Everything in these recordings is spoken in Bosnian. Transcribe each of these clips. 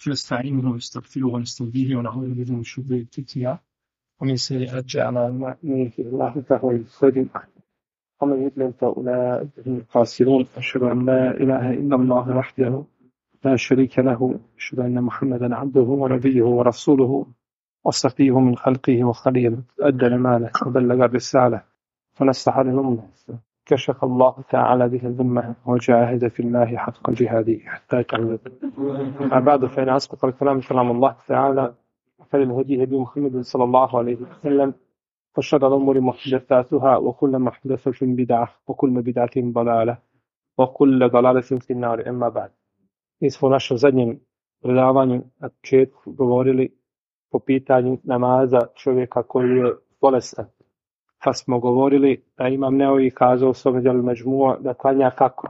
نستعينه ونستغفره ونستهديه ونعوذ به من شرور انفسنا ومن سيئات اعمالنا من يهده الله فهو المهتدي ومن يضلل فاولئك هم الخاسرون. اشهد ان لا اله الا الله وحده لا شريك له، اشهد ان محمدا عبده ونبيه ورسوله وصفيه من خلقه وخليله، ادى الامانه وبلغ الرساله ونصح للامه، كشف الله تعالى به الذمة وجاهد في الله حق جهاده حتى يتعلم. أما بعد، فإن أصدق الكلام كلام الله تعالى، وخير الهدي هدي محمد صلى الله عليه وسلم، وشر الأمور محدثاتها وكل محدثة بدعة وكل بدعة ضلالة وكل ضلالة في النار. أما بعد, mi smo u našem zadnjem predavanju na početku govorili po pitanju namaza čovjeka koji je bolestan. Pa smo govorili da Imam Neovi kazao u svom djelu Međmua da klanja kako?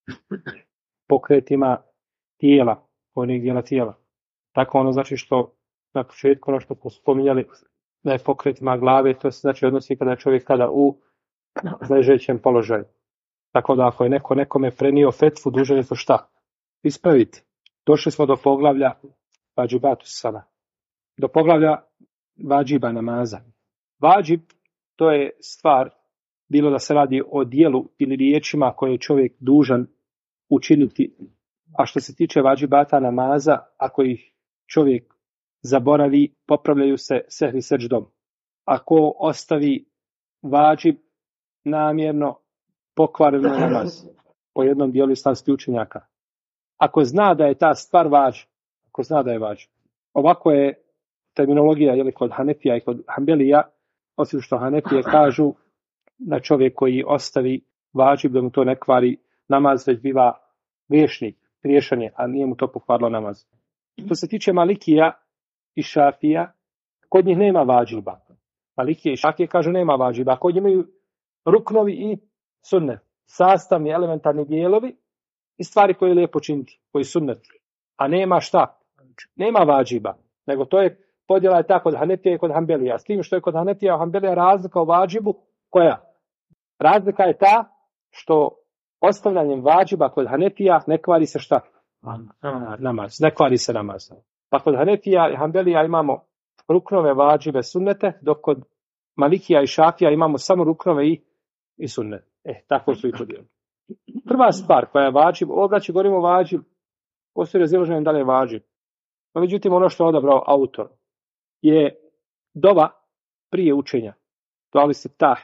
Pokretima tijela, onih dijela tijela. Tako ono znači što na početku ono što smo spominjali da je pokretima glave, to se znači odnosi kada je čovjek kada u ležećem položaju. Tako da ako je neko nekome prenio fetvu, dužan je to šta? Ispraviti. Došli smo do poglavlja vađibatu sala. Do poglavlja vađiba namaza. Vađib, to je stvar, bilo da se radi o dijelu ili riječima koje je čovjek dužan učiniti. A što se tiče vađibata namaza, ako ih čovjek zaboravi, popravljaju se sehvi seđdom. Ako ostavi vađib namjerno, pokvareno namaz. Po jednom dijelu islamskih učenjaka. Ako zna da je ta stvar vađib, ako zna da je vađib. Ovako je terminologija kod Hanefija i kod Hanbelija, osim što Hanefije kažu da čovjek koji ostavi vađib da mu to ne kvari namaz, već biva griješan je, a nije mu to pokvarilo namaz. Što se tiče Malikija i Šafija, kod njih nema vađiba. Malikije i Šafije kažu nema vađiba. Kod njih imaju ruknovi i sunnet, sastavni elementarni dijelovi i stvari koje je lijepo činiti, koji sunnet. A nema šta? Nema vađiba, nego to je podjela je ta kod Hanefija i kod Hanbelija. S tim što je kod Hanefija i Hanbelija razlika u vađibu, koja? Razlika je ta što ostavljanjem vađiba kod Hanefija ne kvari se šta? Namaz. Ne kvari se namaz. Pa kod Hanefija i Hanbelija imamo ruknove, vađibe, sunnete, dok kod Malikija i Šafija imamo samo ruknove i sunnete. Tako su i podijelili. Prva stvar koja je vađib, znači govorimo vađib, postoji razilaženje da li je vađib. No, međutim, ono što je odabrao autor je dova prije učenja. Dovali se tah.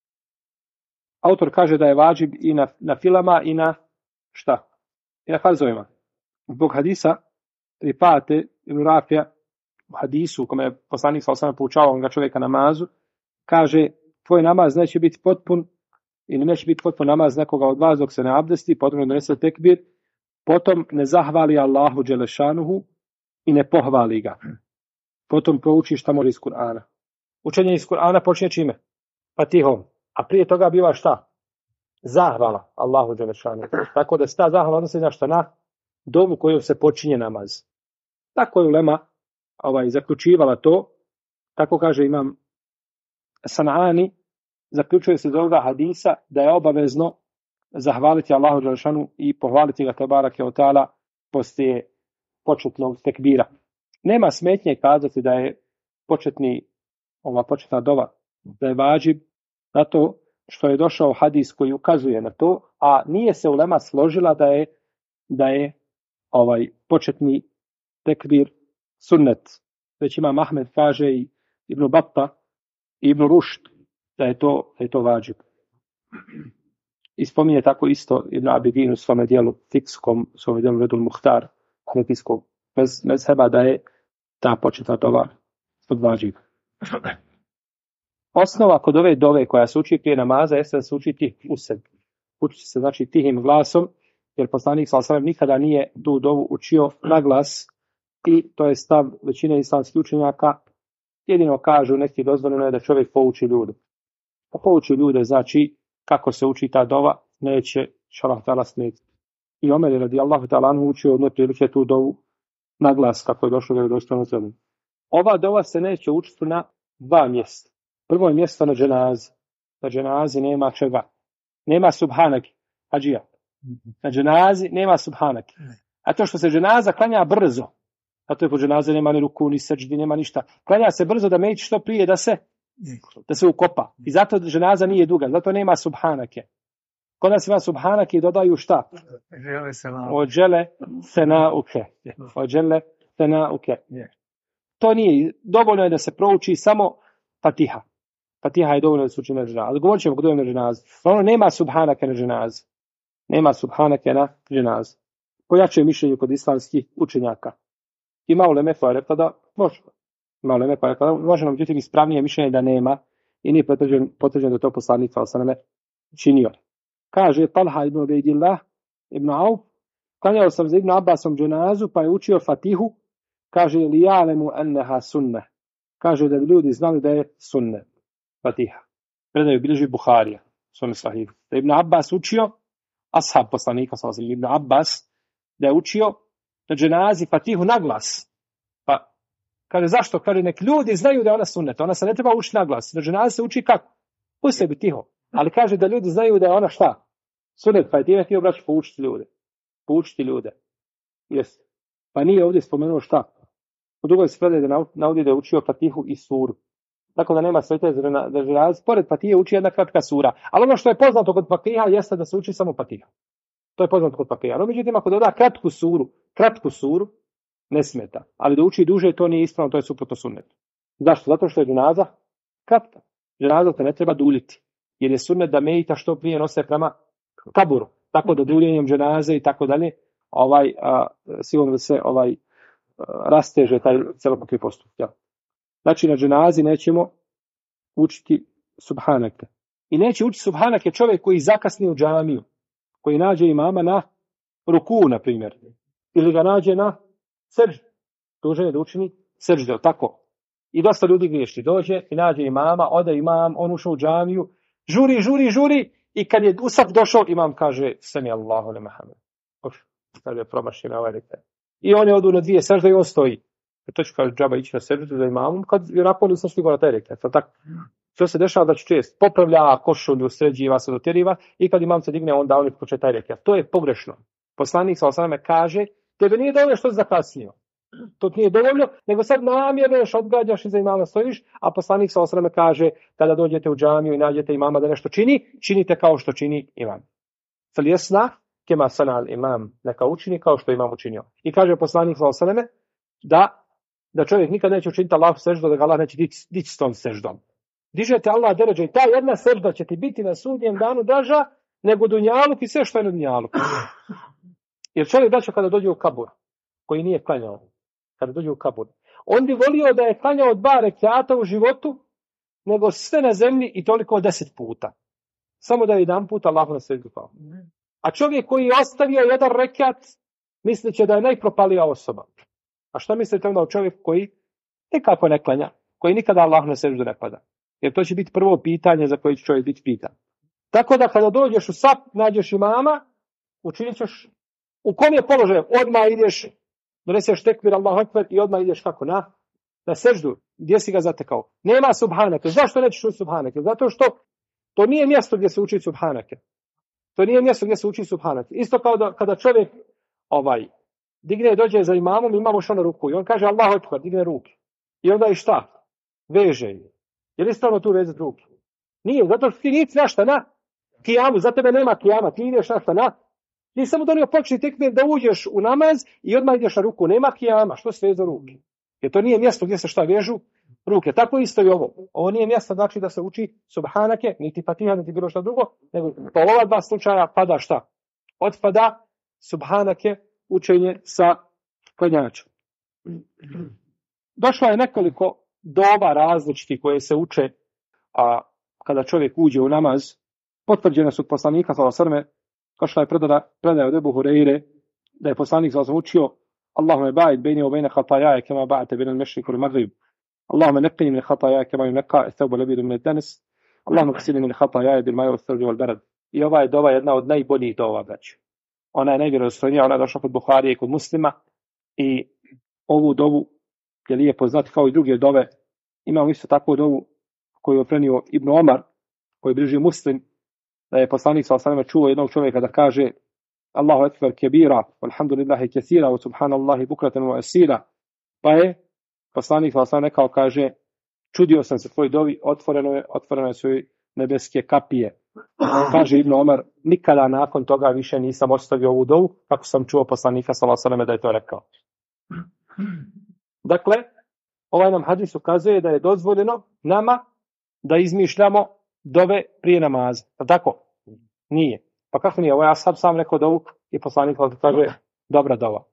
Autor kaže da je vađib i na filama i na šta? I na farzovima. Zbog hadisa Rifate ibn Rafija u hadisu u kome je poslanik s.a.v. poučavao onoga čovjeka namazu, kaže tvoj namaz neće biti potpun ili neće biti potpun namaz nekoga od vas dok se ne abdesti, potom ne donese tekbir, potom ne zahvali Allahu dželešanuhu i ne pohvali ga. Potom prouči šta može iz Kur'ana. Učenje iz Kur'ana počinje čime? Fatihom. A prije toga biva šta? Zahvala Allahu dželešanuhu. Tako da se ta zahvala odnosi na šta? Na dovu kojom se počinje namaz. Tako je ulema zaključivala to. Tako kaže imam Sanani, zaključuje se iz ovoga hadisa da je obavezno zahvaliti Allahu dželešanuhu i pohvaliti ga tebarake o ta'ala poslije početnog tekbira. Nema smetnje kazati da je početna dova, da je vađib, zato što je došao hadis koji ukazuje na to, a nije se ulema složila da je početni tekbir sunnet. Već Imam Ahmed kaže i Ibn Batta i Ibn Rušd da je to vađib. I spominje tako isto Ibn Abidin u svome dijelu fikskom, u svome dijelu Redul Muhtar, hanefijskog mezheba, da je ta početna dova od vađiba. Osnova kod ove dove koja se uči prije namaza jeste da se uči tih u sebi. Uči se znači tihim glasom, jer poslanik s.a.v. nikada nije tu dovu učio na glas i to je stav većine islamskih učenjaka. Jedino kažu neki dozvoljeno je da čovjek pouči ljude. A pouči ljude znači kako se uči ta dova, neće šalah ta'ala smetiti. I Omer je radijallahu ta'ala anhu učio jedne prilike tu dovu na glas, kako je došlo vjerodostojno za njim. Ova dova se neće učiti na dva mjesta. Prvo je mjesto na dženazi. Na dženazi nema čega. Nema subhanaki. Hadžija. Na dženazi nema subhanaki. A to što se dženaza klanja brzo. A to je po dženaze nema ni ruku, ni seđdi, nema ništa. Klanja se brzo da meći što prije da se ukopa. I zato dženaza nije duga, zato nema subhanake. Kod nas ima subhanake i dodaju šta? Ođele se nauke. To nije, dovoljno je da se prouči samo Fatiha. Fatiha je dovoljno da se uči na dženazi. Ali govorit ćemo kod je na dženazi. Ono nema subhanake na dženazi. Nema subhanake na dženazi. Pojačuje mišljenje kod islamskih učenjaka. Ima uleme koja je rekla da može. Ima uleme koja je rekla da može, međutim ispravnije mišljenje da nema i nije potvrđeno da to poslanik sallallahu alejhi ve sellem činio. Kaže Talha ibn Ubejdillah ibn Auf, klanjao sam za Ibn Abbasom dženazu pa je učio Fatihu, kaže li ja'lemu annaha sunne. Kaže da bi ljudi znali da je sunne. Fatiha. Predaju bilježi Buharija, sunne sahih. Da Ibn Abbas učio, ashab poslanika sallallahu alejhi ve sellem, Ibn Abbas da je učio na dženazi Fatihu na glas. Pa kaže zašto? Kaže nek ljudi znaju da je ona sunnet. Ona se ne treba učiti na glas. Na dženazi se uči kako? U sebi tiho. Ali kaže da ljudi znaju da je ona šta? Sunnet. Pa je time htio braći poučiti ljude. Poučiti ljude. Jeste. Pa nije ovdje spomenuo šta? U drugoj se predaje da navodi da je učio Fatihu i suru. Tako da nema svete za dženazi. Pored Fatihe uči jedna kratka sura. Ali ono što je poznato kod Fatiha jeste da se uči samo Fatiha. To je poznato kod Fatiha. No, međutim, ako doda kratku suru, ne smeta. Ali da uči duže, to nije ispravno, to je suprotno sunnetu. Zašto? Zato što je dženaza kratka. Dženaza se ne treba duljiti. Jer je sunnet da mejita što prije nose prema kaburu. Tako da duljenjem dženaze i tako dalje, sigurno da se rasteže taj celokupni postup. Ja. Znači, na dženazi nećemo učiti subhanake. I neće učiti subhanake čovjek koji zakasni u džamiju. Koji nađe imama na ruku, na primjer. Ili ga nađe na seždu. Dužan je da učini seždu, tako. I dosta ljudi griješi. Dođe i nađe imama, ode imam, on ušao u džamiju, žuri. I kad je usaf došao, imam kaže, sami Allahu le Muhammed. Kad je promašio na ovaj rekao. I on je odu na dvije sežde i on stoji. To će kaže džaba ići na seždu za imamom, kad je nakon da sam stigao na taj rekao. Tako. Što se dešava da će čest popravlja košulju, sređiva se, dotjeriva i kad imam se digne, onda on počne taj rekiat. To je pogrešno. Poslanik sallallahu alejhi ve sellem kaže, tebe nije dovoljno što si zakasnio. To nije dovoljno, nego sad namjerno još odgađaš i za imama stojiš, a poslanik sallallahu alejhi ve sellem kaže, kada dođete u džamiju i nađete imama da nešto čini, činite kao što čini imam. Faljesna kema sanal imam, neka učini kao što imam učinio. I kaže poslanik sallallahu alejhi ve sellem da čovjek nikad neće učiniti Allahu seždu, da ga Allah neće dići s tom seždom. Dižete Allah deređe i ta jedna sežda će ti biti na sudnjem danu draža nego dunjaluk i sve što je na dunjaluku. Jer čovjek braćo kada dođe u kabur, koji nije klanjao, kada dođe u kabur, on bi volio da je klanjao 2 rekata u životu, nego sve na zemlji i toliko 10 puta. Samo da je jedan put Allahu na seždu pao. A čovjek koji je ostavio 1 rekat, misleće da je najpropalija osoba. A šta mislite onda o čovjeku koji nikako ne klanja, koji nikada Allahu na seždu ne pada? Jer to će biti prvo pitanje za koje će čovjek biti pitan. Tako da kada dođeš u sap, nađeš imama, učinit ćeš u kom je položaj? Odmah ideš, doneseš tekbir Allahu ekber i odmah ideš kako? Na seždu. Gdje si ga zatekao? Nema subhanake. Zašto nećeš učiti subhanake? Zato što to nije mjesto gdje se uči subhanake. To nije mjesto gdje se uči subhanake. Isto kao da kada čovjek digne i dođe za imamom, imamo što na ruku. I on kaže Allahu ekber, digne ruke. I onda i šta? Veže je. Je li ispravno tu vezati ruke? Nije, zato što ti nisi našta na kijamu, za tebe nema kijama, ti ideš našta na. Ti samo donio počni tekbir da uđeš u namaz i odmah ideš na ruku, nema kijama, što se veže ruke? Jer to nije mjesto gdje se šta vežu ruke. Tako isto i ovo. Ovo nije mjesto znači da se uči subhanake, niti Fatiha, niti bilo šta drugo, nego po ova 2 slučaja pada šta? Otpada subhanake učenje sa klanjačom. Došlo je nekoliko doba različiti koje se uče kada čovjek uđe u namaz. Potvrđene su poslanika sallallahu alejhi ve sellem, došla je predaja od Ebu Hurajre da je poslanik sallallahu alejhi ve sellem učio Allahumme ba'id bejni wa bejne khatayaja kema ba'ate bejne al-mešriq wal maghrib. Allahumme neqqini min khatayaja kema yunaqqa ath-thawb al-abyad min ad-danas. Allahumme ghsilni min khatayaja bil ma'i wath-thalj wal-barad. I ova je dova jedna od najboljih dova, braćo. Ona je najvjerodostojnija, ona je došla kod Buharije i kod Muslima i ovu dovu je lijepo znati kao i druge dove. Imamo isto takvu dovu koju je prenio Ibn Omar, koji bliži Muslim, da je poslanik sallallahu alejhi ve sellem čuo jednog čovjeka da kaže Allahu ekber kebira, walhamdulillahi kaseera, wa subhanallahi bukratan wa asila, Pa je poslanik sallallahu rekao, kaže, čudio sam se tvoj dovi, otvoreno su nebeske kapije. Kaže Ibn Omar, nikada nakon toga više nisam ostavio ovu dovu, kako sam čuo poslanika sallallahu da je to rekao. Dakle, ovaj nam hadis ukazuje da je dozvoljeno nama da izmišljamo dove prije namaza. Tako? Nije. Pa kako nije? Ovo ja sam rekao dovu i poslanik kaže dobra dova.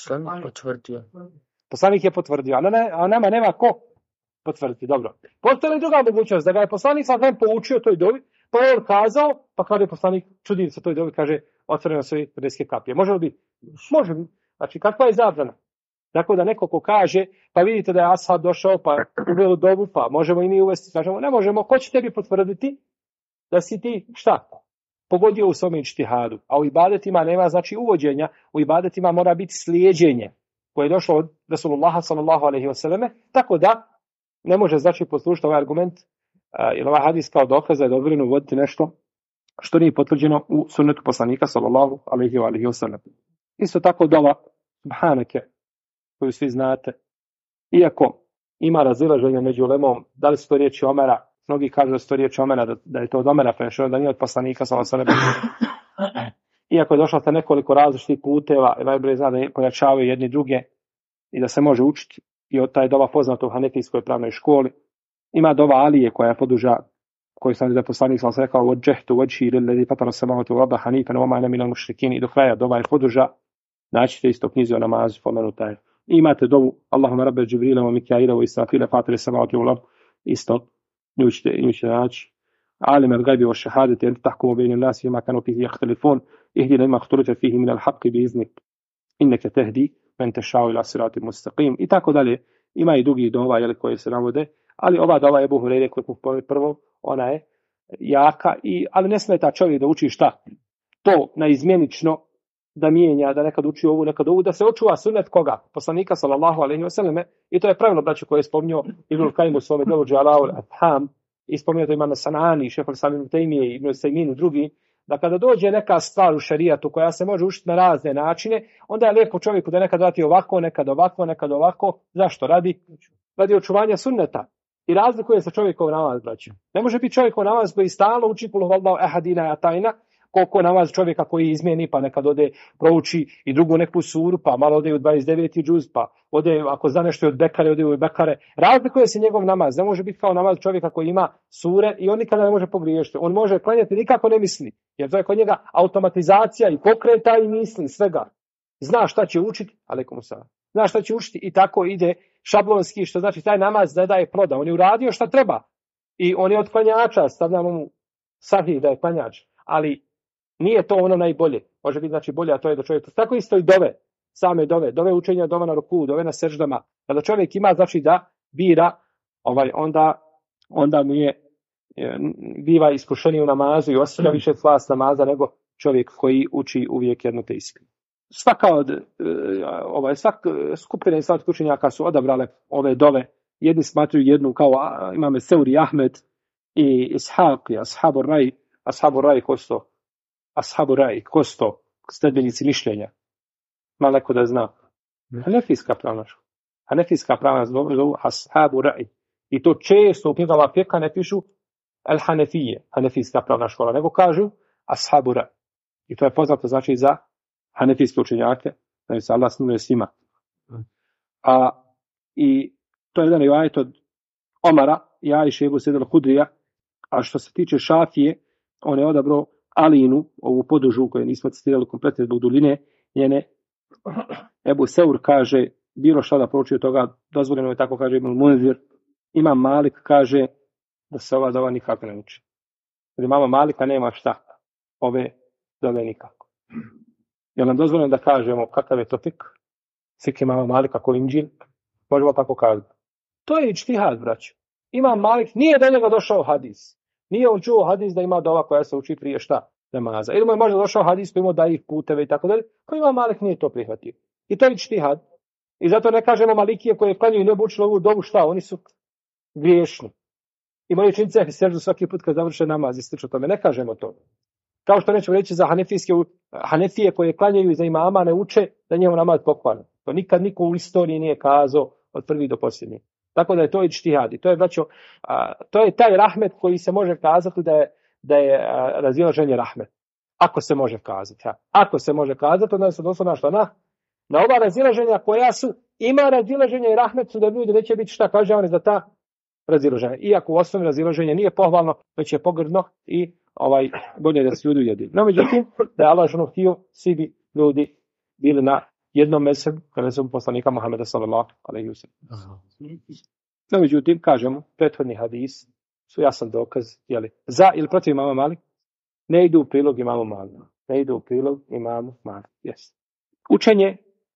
Poslanik je potvrdio, a nama nema ko potvrditi. Dobro. Postoji li druga mogućnost da ga je poslanik sam poučio toj dovi, pa je on kazao, pa kaže poslanik, čudi se toj dovi, kaže, otvoreno su nebeske kapije. Može li biti? Može. Znači, kakva je zabrana? Tako da neko ko kaže, pa vidite da je ashab došao, pa uveo dovu, pa možemo i mi uvesti, kažemo, ne možemo, ko će tebi potvrditi da si ti, šta? Pogodio u svome ijtihadu. A u ibadetima nema, znači, uvođenja, u ibadetima mora biti slijeđenje koje je došlo od Rasulullaha sallallahu alejhi ve selleme, tako da ne može, znači, poslušati ovaj argument, jer ovaj hadis kao dokaz da je dozvoljeno uvoditi nešto što nije potvrđeno u sunnetu poslanika sallallahu alejhi ve sellem. Isto tako dova subhanake, koju svi znate, iako ima razilaženja među ulemom, da li su to riječi Omera, mnogi kažu da su to riječi Omera, da je to od Omera prenešeno, da nije od poslanika sallallahu alejhi ve sellem. Iako je došlo sa nekoliko različitih puteva, najbolje zna da pojačavaju jedni druge i da se može učiti, i od taj dova poznato u hanefijskoj pravnoj školi. Ima dova Alije koja je poduža, koju sam da poslanik sallallahu alejhi ve sellem rekao wajjahtu wajhi lillazi fatara samawati wal arda hanifan wa ma ana minal mushrikin, i do kraja dova je poduža. Naći isto knjizi o namazu spomenuta je. Imate dovu Allahumma rabbe Džibrila wa Mikaila wa Israfila fatira samawati wal ard, isto nju ćete naći. عالم الغيب والشهادة أنت تحكم بين الناس فيما كانوا فيه يختلفون اهدنا لما اختلف فيه من الحق بإذنك إنك تهدي من تشاء إلى صراط مستقيم. I tako dalje. Ima i drugi dova koje se navode, ali ova dova Ebu Hurajre koju smo prvo, ona je jaka, ali ne smeta čovjek da uči šta? To naizmjenično, da mijenja, da nekad uči ovu, nekad ovu, da se očuva sunnet koga? Poslanika sallallahu alejhi ve selleme. I to je pravilno, braćo, koje je spomnio Ibn Kajim u svome djelu Džalaul Afham, i spomenuto Imam Sanani, Šejh Samim Tejmije i Ibn Sejmin drugi, da kada dođe neka stvar u šerijatu koja se može učiti na razne načine, onda je lijepo čovjeku da nekad vrati ovako, nekad ovako. Zašto? Radi očuvanja sunneta. I razlikuje se čovjekov namaz, braćo. Ne može biti čovjekov namaz koji stalno uči kul huvallahu ehadina atajna, koliko namaz čovjeka koji izmijeni, pa nekad ode prouči i drugu neku suru, pa malo ode u 29. džuz, pa ode, ako zna nešto od Bekare, ode u Bekare. Razlikuje se njegov namaz. Ne može biti kao namaz čovjeka koji ima sure i on nikada ne može pogriješiti. On može klanjati, nikako ne misli. Jer to je kod njega automatizacija i pokreta i misli svega. Zna šta će učiti, alejkum selam. Zna šta će učiti i tako ide šablonski, što znači taj namaz ne daje ploda. On je uradio šta treba. I on je od klanjača, stavljamo mu sahih da je klanjač. Ali nije to ono najbolje. Može biti znači bolje, a to je da čovjek... Tako isto i dove. Same dove učenja, dove na ruku, dove na seždama. Kada čovjek ima znači da bira, onda mu je biva iskušeniji u namazu i osjeća više slast namaza nego čovjek koji uči uvijek jedno te isto. Svak skupine islamskih učenjaka su odabrale ove dove. Jedni smatruju jednu kao imame Seuri Ahmed i Ishaq i Ashabu Raj kosto sledbenici mišljenja. Malo neko da zna. Hanefijska pravna zovu Ashabu Raj. I to često u knjigama fika ne pišu Al-Hanefije, Hanefijska pravna škola, nego kažu Ashabu Raj. I to je poznato znači za hanefijske učenjake, da se Allah smiluje svima. I to je jedan rivajet od Omara i Ajše Ebu Sejid al-Hudrija, a što se tiče Šafije, on je odabrao Alinu, ovu podužu koju nismo citirali kompletno zbog duljine njene. Ebu Seur kaže, bilo šta da prouči od toga, dozvoljeno je, tako kaže Ibn Munzir. Imam Malik kaže da se ova dova nikako ne uči. Jer mama Malika nema šta, ove dove nikako. Je nam dozvoljeno da kažemo kakav je to fik? Fik je mama Malika ko Inđil? Možemo tako kazati. To je ičtihad, braćo. Imam Malik, nije do njega došao hadis. Nije on čuo hadis da ima dova koja se uči prije šta? Namaza. Ili mu je možda došao hadis koji ima da ih puteve i tako dalje. Ko Imam Malik nije to prihvatio. I to je ičtihad. I zato ne kažemo Malikije koje klanjaju i ne obučili ovu dovu šta? Oni su griješni. Imaju čince i seždu svaki put kad završe namaz i slično tome. Ne kažemo to. Kao što nećemo reći za Hanefije koje klanjaju i za imama ne uče da njemu namaz pokvaren. To nikad niko u istoriji nije kazao od prvi do posljednji. Tako da je to iđtihad. I to je, braćo, to je taj rahmet koji se može kazati da je razilaženje rahmet. Ako se može kazati. Ja. Ako se može kazati, onda se doslovno što na ova razilaženja koja su, ima razilaženja i rahmet su da ljudi neće biti šta kažavani za ta razilaženja. Iako u osnovi razilaženje nije pohvalno, već je pogrdno i bolje da se ljudi ujedi. No, međutim, da je Allah ženo htio, svi bi ljudi bili na jednom mesebu, kada su poslanika Muhameda sallallahu alejhi ve sellem. No, međutim, kažemo, prethodni hadis su jasan dokaz, za ili protiv imama Malik, ne idu u prilog imamu Malik. Ne idu u prilog imamu Malik. Yes. Učenje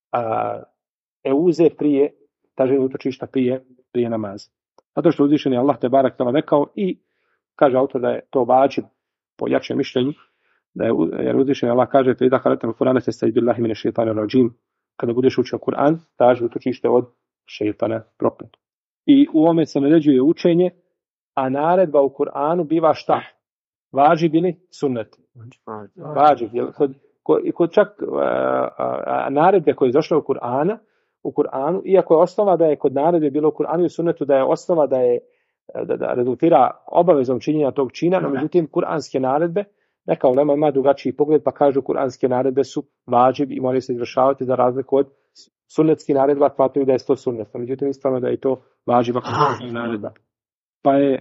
euze prije, tažnje utočišta prije namaza. Zato što uzvišen je Allah te barak tala rekao i kaže autor da je to vađib po jačem mišljenju, jer uzvišen je Allah kaže to da haletan Kur'ana se sta'i billahi mine šeitana rajim. Kada budeš učio Kur'an, traži utočište od šeitana prokletog. I u ovome se naređuje učenje, a naredba u Kur'anu biva šta? Vađib ili sunnet? Vađib. Kod čak naredbe koje je došla u Kur'anu, iako je osnova da je kod naredbe bilo u Kur'anu i u sunnetu da je osnova da rezultira obavezom činjenja tog čina, no međutim kuranske naredbe, neka ulema ima drugačiji pogled pa kažu kuranske naredbe su vađib i moraju se izvršavati za razliku od sunnetskih naredba, smatraju da je to sunnet. No, međutim, ispravno da je to vađiba naredba. Pa je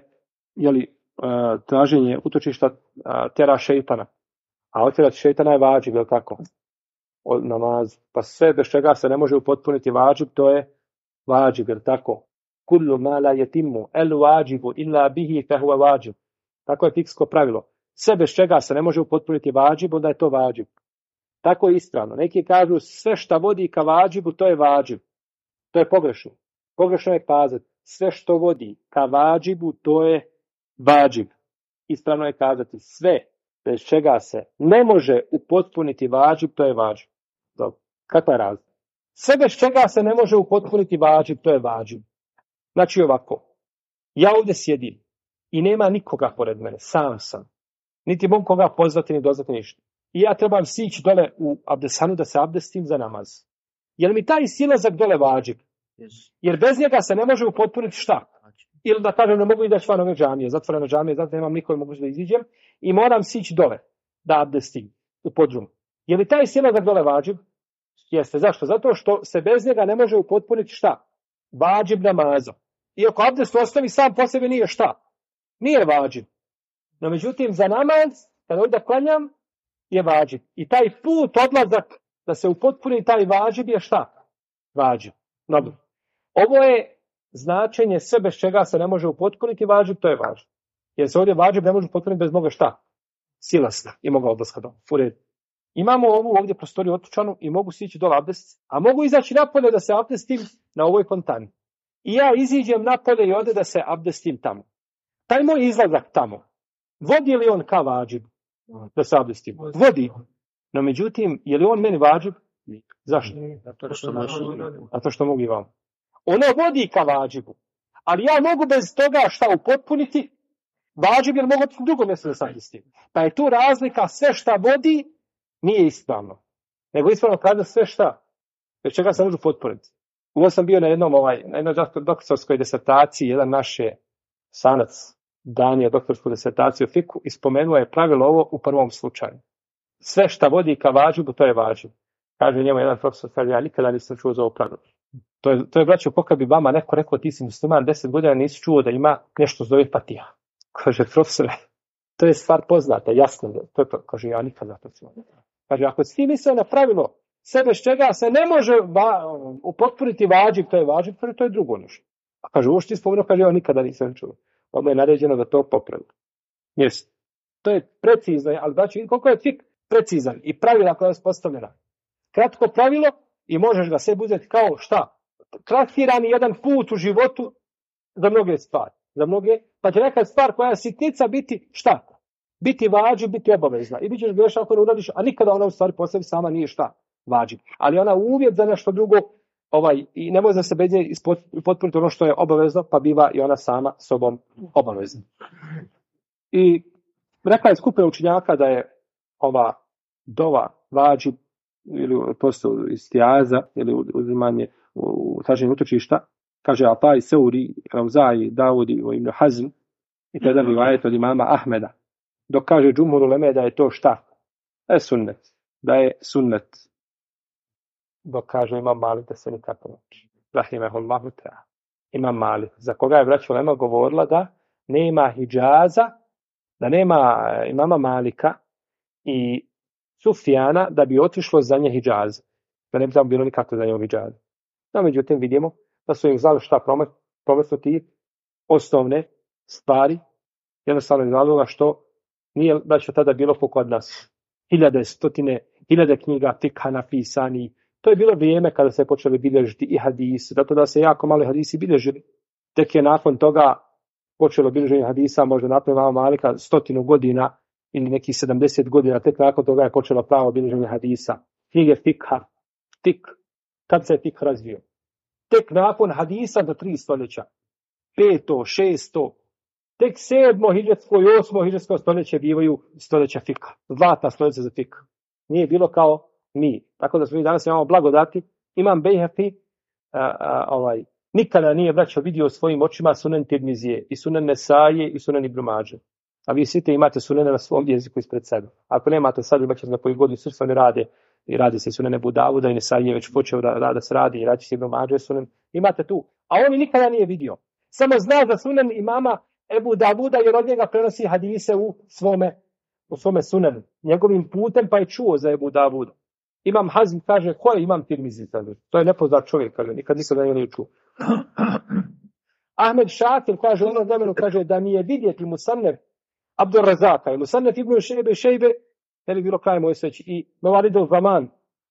traženje utočišta tera šeitana. A otjerati šeitana je vađib, je li tako? Od namazu. Pa sve bez čega se ne može upotpuniti vađib, to je vađib, je li tako? Kullu ma la yatimu el wajibu illa bihi fa huwa wajib. Tako je fiksko pravilo. Sve bez čega se ne može upotpuniti vađib, onda je to vađib. Tako je ispravno. Neki kažu sve što vodi ka vađibu, to je vađib. To je pogrešno. Pogrešno je kazati sve što vodi ka vađibu, to je vađib. Ispravno je kazati sve bez čega se ne može upotpuniti vađib, to je vađib. Dobro. Kakva je razlika? Sve bez čega se ne može upotpuniti vađib, to je vađib. Znači ovako, ja ovdje sjedim i nema nikoga pored mene, sam sam. Niti mogu koga pozvati ni dozvati ništa. I ja trebam sići dole u abdesanu da se abdestim za namaz. Je li mi taj silazak dole vađib? Jer bez njega se ne može upotpuniti šta? Ili da kažem ne mogu izaći van ove džamije, zatvorena džamije, zato nemam nikoga mogućnosti da iziđem i moram sići dole da abdestim u podrum. Je li taj silazak dole vađib? Jeste. Zašto? Zato što se bez njega ne može upotpuniti šta? Vađib namaza. Iako abdest ostavi sam po sebi nije šta? Nije vađib. No međutim za namaz, kada ovdje klanjam, je vađib. I taj put, odlazak da se upotpuni taj vađib je šta? Vađib. Dobro. Ovo je značenje sve bez čega se ne može upotpuniti vađib, to je vađib. Jer se ovdje vađib ne može upotpuniti bez moga šta? Silasta i moga odlaska dole. U redu. Imamo ovu ovdje prostoriju otučanu i mogu sići dole abdest, a mogu izaći napolje da se abdestim na ovoj fontani. I ja iziđem napolje i ode da se abdestim tamo. Taj moj izlazak tamo, vodi li on ka vađib da se abdestim? Vodi. No međutim, je li on meni vađib? Zašto? Zato što mogu i vam. Ono vodi ka vađibu. Ali ja mogu bez toga šta upotpuniti vađib jer mogu u drugom mjestu da se abdestim. Pa je tu razlika, sve šta vodi nije ispravno. Nego ispravno kada sve šta, bez čega se može potpuniti. Ovo sam bio na jednoj doktorskoj disertaciji, jedan naš je sanac danije doktorsku disertaciju fiku i spomenuo je pravilo ovo u prvom slučaju. Sve šta vodi ka vađibu, to je vađib. Kaže njemu jedan profesor, kaže, ja nikada nisam čuo za ovo pravilo. To je braćo, pokad bi vama neko rekao, ti si musliman, 10 godina nisi čuo da ima nešto zove Fatiha. Kaže, profesore, to je stvar poznata, jasno. Kaže, ja nikada to čuo. Kaže, ako si ti mislio na pravilo, sve bez čega se ne može upotpuniti vađib, to je vađib, to je drugo nešto. A kaže, ovo što ti spomenuo, kaže, ja nikada nisam čuo. Ovo je naređeno da to popravi. Yes. To je precizno, ali znači koliko je fik precizan i pravila koja je postavljena. Kratko pravilo i možeš ga sebi uzeti kao šta? Trasirani jedan put u životu za mnoge stvari. Pa će neka stvar koja je sitnica biti šta? Biti vađib, biti obavezna. I bit ćeš grešan ako ne uradiš, a nikada ona u stvari po sebi sama nije šta? Vađib. Ali ona uvjet za nešto drugo i ne može da se bez nje potpuniti ono što je obavezno, pa biva i ona sama sobom obavezna. I rekla je skupina učenjaka da je ova dova vađib ili posto istijaza ili uzimanje u traženju utočišta kaže Atai, Seuri, Rauzai, Daudi i Ibn Hazm, i to je jedan rivajet od imama Ahmeda. Dok kaže džumhur uleme da je to šta? Da je sunnet. Da je sunnet. Dok kaže Imam Malik da se nikako neće. Rahimehullahu ta'ala. Imam Malik, za koga je braća ulema govorila da nema hidžaza, da nema imama Malika i Sufjana da bi otišlo za nje hidžaza. Da ne bi tamo bilo nikako za nje hidžaza. No, međutim, vidimo da su im znali šta prometnuti osnovne stvari. Jednostavno iz razloga što nije braćo tada bilo kod nas. Hiljade knjiga fikha napisani. To je bilo vrijeme kada se počeli bilježiti i hadisi. Zato da se jako mali hadisi bilježili. Tek je nakon toga počelo bilježenje hadisa, možda nakon imama Malika 100 godina ili nekih 70 godina. Tek nakon toga je počelo pravo bilježenje hadisa. Knjige fikha. Kad se fik razvio? Tek nakon hadisa do 3 stoljeća. 5. 6. Tek 7. hidžetsko i 8. hidžetsko stoljeće bivaju stoljeća fika. Zlatna stoljeća za fik. Nije bilo kao mi. Tako da smo mi danas imamo blagodati. Imam Bejheqi, nikada nije braćo vidio svojim očima sunen Tirmizije i sunen Nesaije i sunen Ibn Mađe. A vi svi imate sunene na svom jeziku ispred sebe. Ako nemate sad, imaće na koji godinu srstva ne rade. I radi se sunen Ebu Davuda i Nesaije već počeo da se radi i radi se Ibn Mađe sunen. Imate tu. A on nikada nije vidio. Samo zna za sunen imama Ebu Davuda jer od njega prenosi hadise u svome sunenu. Njegovim putem pa je čuo za Ebu Davuda. Imam Hazm kaže, ko je imam Tirmizi? To je nepoznat čovjek, kaže, nikada nije čuo. Ahmed Šakir kaže, ono vremenu kaže da mi je vidjeti Musannef Abdur Razaka i Musannef Ibn Šejbe, ne bi bilo kraj moje sveći, i Mevaridul Zaman,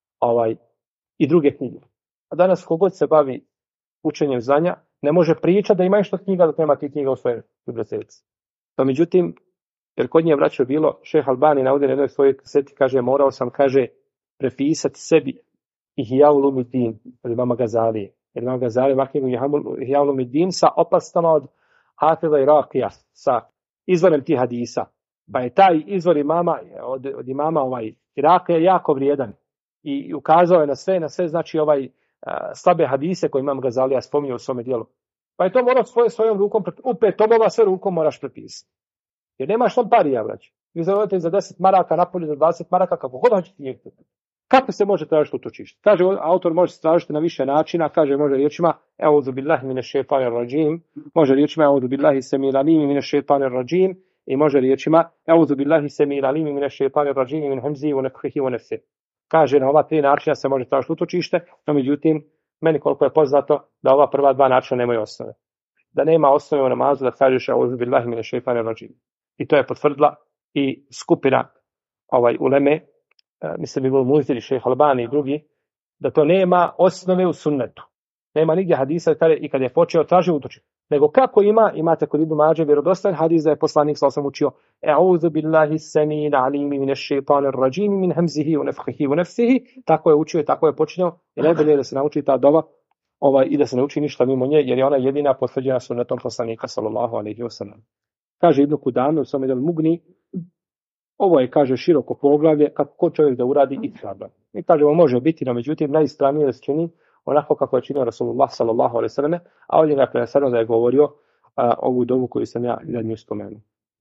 i druge knjige. A danas kogod se bavi učenjem znanja, ne može pričati da ima nešto knjiga, da nema tih knjiga u svojoj biblioteci. Pa međutim, jer kod nje vraćao bilo, Šejh Albani navodi na jednoj svojoj kaseti, kaže, morao sam, kaže, prepisati sebi Ihya Ulumuddin, od imama Gazalije. Jer imam Gazalije, maknemo Ihya Ulumuddin sa opastama od Hafiza Iraqija, sa izvorem tih hadisa. Pa je taj izvor imama, od imama Iraqija jako vrijedan. I ukazao je na sve znači slabe hadise koje imam Gazalija spominje u svome dijelu. Pa je to morao svojom rukom, u 5 tomova sve rukom moraš prepisati. Jer nemaš tom parija, vrać. Vi zavodite za 10 maraka, napolje za 20 maraka, kako god hoćete njegati. Kako se može tražiti utočište? Kaže, autor može se tražiti na više načina, kaže, može riječima, e'udhu billahi mine šeitanir rajim, može riječima, e'udhu billahi semil alim mine šeitanir rajim, i može riječima, e'udhu billahi semil alim mine šeitanir rajim min hamzi wa nafthihi wa nafthihi. Kaže, na ova 3 načina se može tražiti utočište, no međutim, meni koliko je poznato da ova prva 2 načina nemaju osnove. Da nema osnove u namazu da kažeš e'udhu billahi mine šeitanir rajim. I to je potvrdila i skupina uleme, mislim bi bilo Muziri, Šejh Albani i drugi, da to nema osnove u sunnetu. Nema nigdje hadisa i kad je počeo traži utočište. Nego kako imate kod Ibn Mađe vjerodostojan hadis da je poslanik sallallahu alejhi ve sellem učio e'udhu billahi semil alim min šejtanir rajim min hamzihi wa nafthihi wa nafthihi, tako je učio i tako je počinjao. I najbolje je da se nauči ta dova i da se ne uči ništa mimo nje, jer je ona jedina potvrđena sunnetom poslanika sallallahu alejhi ve sellem. Kaže Ibn Kudame u svom Mugni, ovo je, kaže, široko poglavlje, kako čovjek da uradi i treba. I kaže, ovo može biti, no međutim, najispravnije da se čini onako kako je činio Rasulullah sallallahu alejhi ve selleme, a ovdje ga preneseno da je govorio ovu dovu koju sam ja nju spomenuo.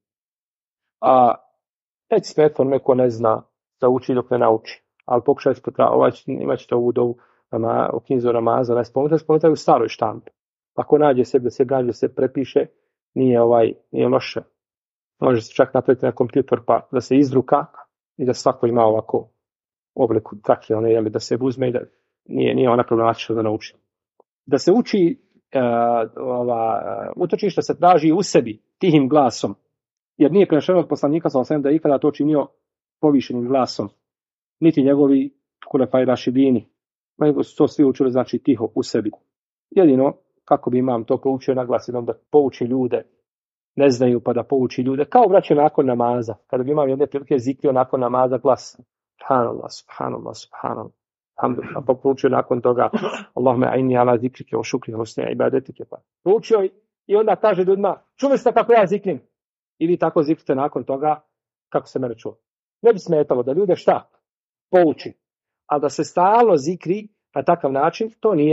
Neće smeti onome ko ne zna da uči dok ne nauči, ali pokušajte imat ćete ovu dovu u knjizu Ramaza, ne spomenuti u staroj štampi. Ako nađe se prepiše, nije loše. Može se čak napraviti na kompjuter pa da se izruka i da svako ima ovako obliku takve, da se uzme i da nije ona problematična da nauči. Da se uči utočište se traži u sebi, tihim glasom, jer nije prenešeno od poslanika sallallahu alejhi ve sellem da je ikada to činio povišenim glasom, niti njegovi hulefaj rašidini, nego su to svi učili znači tiho u sebi. Jedino, kako bi imam to proučio na glas, da pouči ljude, ne znaju pa da pouči ljude, kao vraća nakon namaza, kada bi imao jedne prilike zikrio nakon namaza glas, subhanallah, subhanallah, subhanallah, alhamdulillah, pa poučio nakon toga, Allahumma a'inni ala zikrike wa šukrike husne ibadetike, pa poučio i onda kaže ljudima, čuli ste kako ja zikrim, i vi tako zikrite nakon toga, kako se mene čuo. Ne bi smetalo da ljude šta? Pouči, a da se stalno zikri na takav način,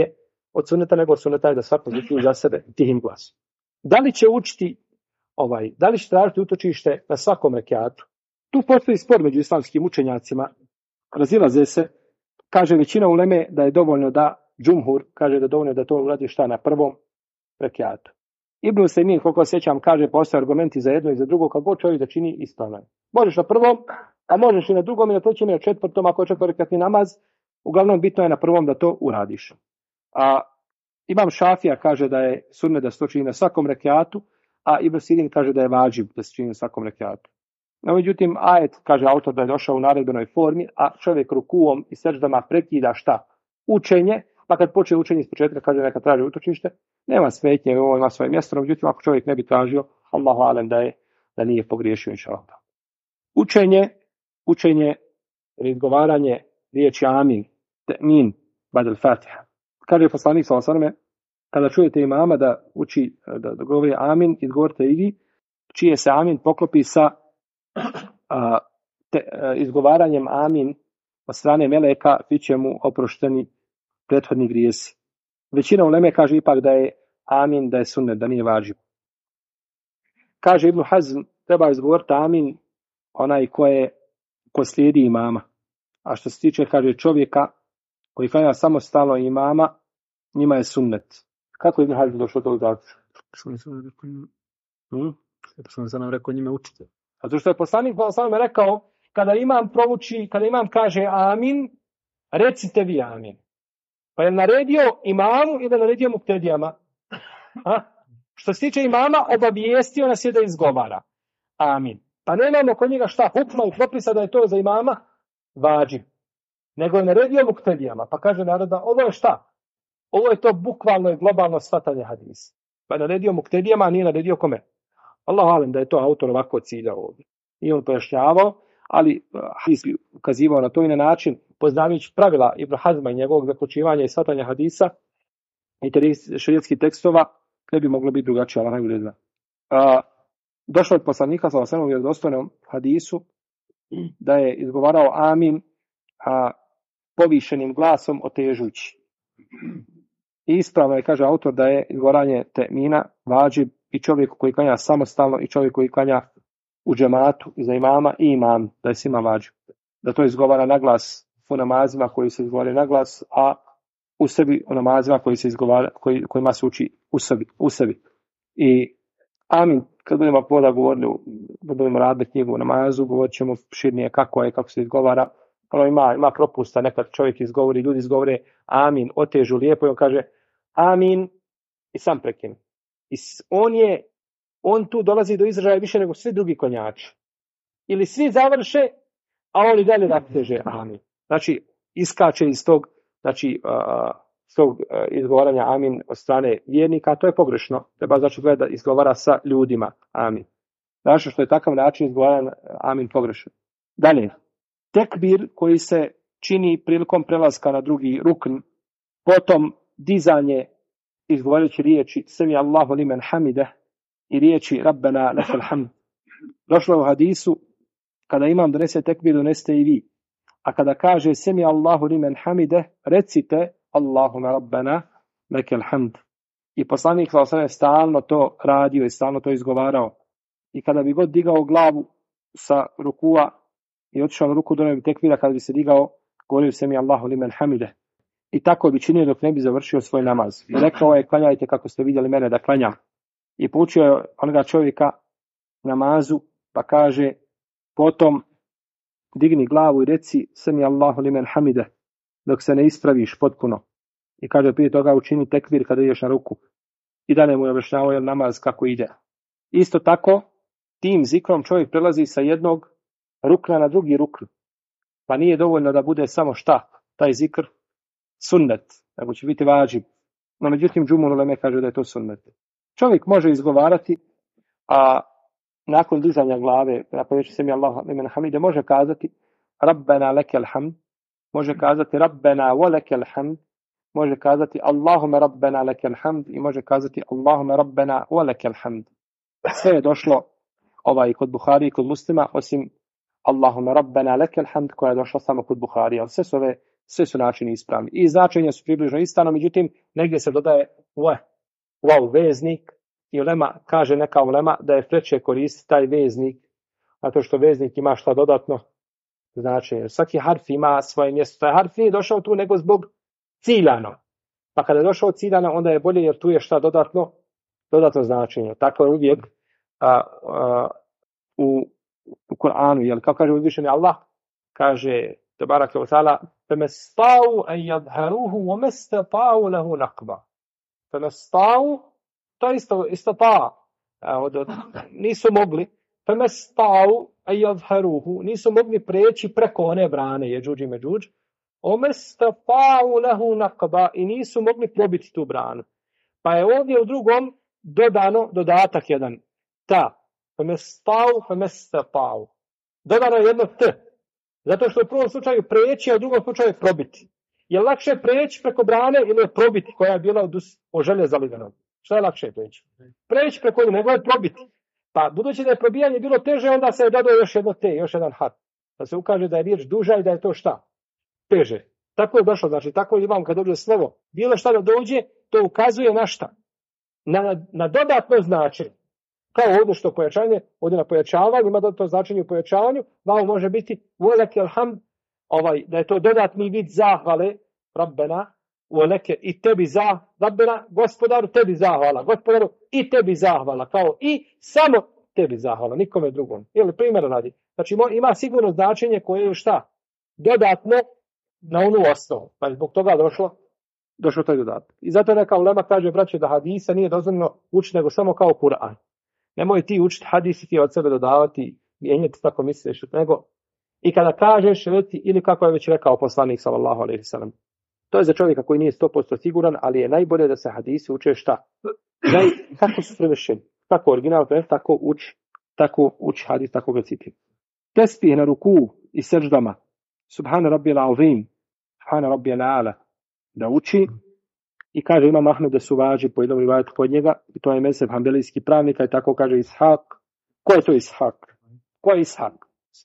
od sunneta, nego od sunneta je da svako zikri za sebe tihim glasom. Da li će učiti da li će tražiti utočište na svakom rekatu? Tu postoji spor među islamskim učenjacima, razilaze se, kaže većina uleme da je dovoljno da džumhur, kaže da je dovoljno da to uradi šta na prvom rekatu. Ibn Usejmin, koliko sjećam, kaže postoje argumenti za jedno i za drugo, kako god čovjek da čini ispravno. Možeš na prvom, a možeš i na drugom i na trećem i na četvrtom, ako je četvrtrekatni namaz, uglavnom bitno je na prvom da to uradiš. A Imam Šafija kaže da je sunnet da se to čini na svakom rekatu, a Ibn Sirin kaže da je vađib da se čini na svakom rekatu. No, međutim, ajet, kaže autor, da je došao u naredbenoj formi, a čovjek rukuom i seždama prekida šta? Učenje, pa kad počne učenje iz početka, kaže neka traži utočište, nema smetnje, ovo ima svoje mjesto, no, međutim, ako čovjek ne bi tražio, Allahu alem da nije pogriješio, inša Allah. Učenje, izgovaranje riječi amin, te'min, badal fatiha. Kaže poslanik sallallahu alejhi ve sellem, kada čujete imama da uči, da govori amin, izgovorite i vi, čije se amin poklopi sa izgovaranjem amin od strane meleka, bit će mu oprošteni prethodni grijesi. Većina uleme kaže ipak da je amin, da je sunnet, da nije vađib. Kaže Ibn Hazm, treba izgovoriti amin onaj ko slijedi imama. A što se tiče, kaže, čovjeka koji klanja samostalno imama, njima je sunnet. Kako je Ibn Hazm došlo do tog zaključka? Što sam nam rekao njime učite. Zato što je poslanik sam rekao, kada imam kaže amin, recite vi amin. Pa je naredio imamu ili naredio muktedijama? Što se tiče imama, obavijestio nas je da izgovara amin. Pa nemamo kod njega šta hukma i propisa da je to za imama vađib. Nego je naredio muktedijama. Pa kaže naroda, ovo je šta? Ovo je to bukvalno i globalno shvatanje hadisa. Pa je naredio muktedijama, a nije naredio kome? Allah alem da je to autor ovako ciljao ovdje. I on pojašnjavao, ali hadis bi ukazivao na to i na način, poznavajući pravila Ibn Hazma i njegovog zaključivanja i shvatanja hadisa i šerijetskih tekstova, ne bi moglo biti drugačije, Allah najbolje zna. Došlo od poslanika sallallahu alejhi ve sellem u vjerodostojnom hadisu da je izgovarao amin povišenim glasom otežujući. I ispravno je, kaže autor, da je izgovaranje temina vađib i čovjeku koji klanja samostalno i čovjeku koji klanja u džematu i za imama i imam, da je svima vađib. Da to izgovara na glas u namazima koji se izgovara na glas, a u sebi u namazima kojima se uči u sebi. I amin, kad budemo govorili, budemo radili knjigu u namazu, govorit ćemo širnije kako se izgovara. Ono ima propusta, nekad čovjek izgovori, ljudi izgovore amin, otežu lijepo i on kaže amin i sam prekine. I on tu dolazi do izražaja više nego svi drugi konjači. Ili svi završe, a on i dalje nateže amin. Znači, iskače iz tog, izgovaranja amin od strane vjernika, to je pogrešno. Treba znači da izgovara sa ljudima amin. Znači što je takav način izgovaranja amin pogrešno. Dalje, tekbir koji se čini prilikom prelaska na drugi rukn, potom dizanje izgovarajući riječi semi Allahu limen hamide i riječi Rabbena lekal hamd. Došlo je u hadisu, kada imam donese tekbir, donesete i vi. A kada kaže semi Allahu limen hamide, recite Allahumma Rabbena lekal hamd. I poslanik sallallahu alejhi ve sellem stalno to radio i stalno to izgovarao. I kada bi god digao glavu sa rukua i otišao na ruku do tekbira, kada bi se digao, govorio semi Allahu limen hamide. I tako bi činio dok ne bi završio svoj namaz. I rekao je, klanjajte kako ste vidjeli mene da klanjam. I poučio je onoga čovjeka namazu, pa kaže, potom digni glavu i reci semi Allahu limen hamide, dok se ne ispraviš potpuno. I kaže, prije toga učini tekbir kada ideš na ruku. I dalje mu je objašnjavao namaz kako ide. Isto tako, tim zikrom čovjek prelazi sa jednog rukna na drugi rukn. Pa nije dovoljno da bude samo šta, taj zikr, sunnet, nego će biti vađib. No, međutim, džumhur uleme kaže da je to sunnet. Čovjek može izgovarati, a nakon dizanja glave, nakon reći semi Allahu limen hamide, može kazati Rabbena lekel hamd, može kazati Rabbena wa lekel hamd, može kazati Allahume Rabbena lekel hamd i može kazati Allahume Rabbena wa lekel hamd. Sve je došlo kod Buhari i kod Muslima, osim Allahume Rabbena lekel hamd koja je došla samo kod Buhari. Ali sve su ove Sve su načini ispravni. I značenja su približno ista, no međutim, negdje se dodaje wow veznik i ulema, kaže neka ulema da je preče koristiti taj veznik, zato što veznik ima šta dodatno značenje. Svaki harf ima svoje mjesto. Taj harf nije došao tu nego zbog ciljano. Pa kada je došao ciljano, onda je bolje jer tu je šta dodatno značenje. Tako je uvijek u Kur'anu, jel kao kaže uzvišeni Allah, kaže tebaraka ve taala famastau an yadharuhu wa mastata'u lahu naqba. Famastau, to je isto ta, nisu mogli, famastau an yadharuhu, nisu mogli preći preko one brane, Jeđuđ i Međuđ, wa mastata'u lahu naqba, i nisu mogli probiti tu branu. Pa je ovdje u drugom dodano dodatak jedan, ta, famastau, dodano je jedno t, zato što u prvom slučaju preći, a u drugom slučaju probiti. Je lakše preći preko brane ili probiti koja je bila od željeza zalivena? Što je lakše preći? Preći preko nje, nego je probiti. Pa budući da je probijanje bilo teže, onda se je dodao još jedno t, još jedan hat. Da se ukaže da je riječ duža i da je to šta? Teže. Tako je došlo, znači tako je imam kad dođe slovo. Bilo šta da dođe, to ukazuje na šta? Na dodatno značenje. Kao ovdje što pojačanje, ovdje na pojačavanju, ima dodatno značenje u pojačavanju, vao može biti voleke alhamd, da je to dodatni vid zahvale, Rabbena, voleke i tebi Rabbena, gospodaru tebi zahvala, gospodaru i tebi zahvala, kao i samo tebi zahvala, nikome drugom. Ili primjer radi. Znači ima sigurno značenje koje je šta? Dodatno na onu osnovu. Pa je zbog toga došlo taj dodatak. I zato neka ulema kaže, braće, da hadisa nije dozvoljeno učiti nego samo kao Kur'an. Nemoj ti učiti hadis i ti od sebe dodavati, mijenjati tako misliš, nego i kada kažeš, ili kako je već rekao poslanik sallallahu alejhi ve sellem. To je za čovjeka koji nije 100% siguran, ali je najbolje da se hadisi uče šta? Kako su prevršeni, kako original, tako uči hadis, tako ga citira. Tespih na ruku i seždama, subhana rabbijal azim, subhana rabbijal a'la, da uči. I kaže Imam Ahmed da su važi po jednom rivajetu kod njega, i to je mezheb hanbelijskih pravnika, i tako kaže Ishak. Ko je to Ishak? Ko je Ishak?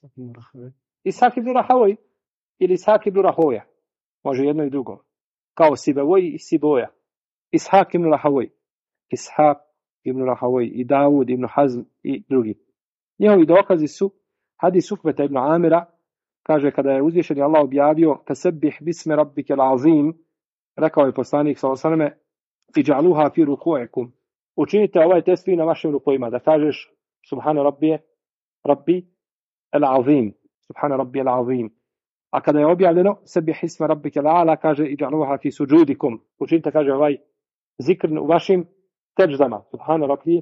Ishak ibn Rahavoj ili Ishak ibn Rahoja. Može jedno i drugo. Kao Sibevoj i Siboja. Ishak ibn Rahavoj. Ishak ibn Rahavoj i Davud ibn Hazm i drugi. Njihovi dokazi su hadis Ukveta ibn Amira, kaže kada je uzvišeni Allah objavio Kasebbih bisme rabbikel azim, rekao je poslanik sallallahu alejhi ve selleme iđ'aluha fi ruku'ikum, učinite ovaj tesbih na vašim rukojima, da kažeš subhana rabbi al-azim, subhana rabbi al-azim. A kada je objavljeno sebbih isma rabbike al-a'la, kaže iđ'aluha fi sujudikum, učinite, kaže, ovaj zikr u vašim sejdama, subhana rabbi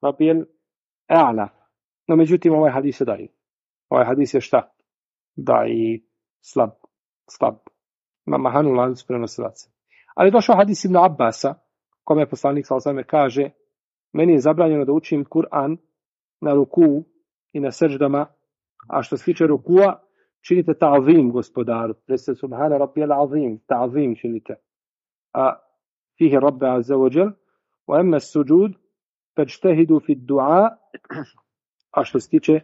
al-a'la. No međutim ovaj hadis je daji. Ovaj hadis je šta? Daji, slab. Ima mahanu lancu prenosilaca. Ali došao hadis Ibn Abbasa, kome je poslanik sallallahu alejhi ve sellem kaže, meni je zabranjeno da učim Kur'an na ruku i na sejdama, a što se tiče rukua, činite ta'zim gospodaru. Recite subhana rabbijal azim, ta'zim činite. A fihi rabbi azza wa jal, wa amma as-sujud fajtahidu fi ad-du'a, a što se tiče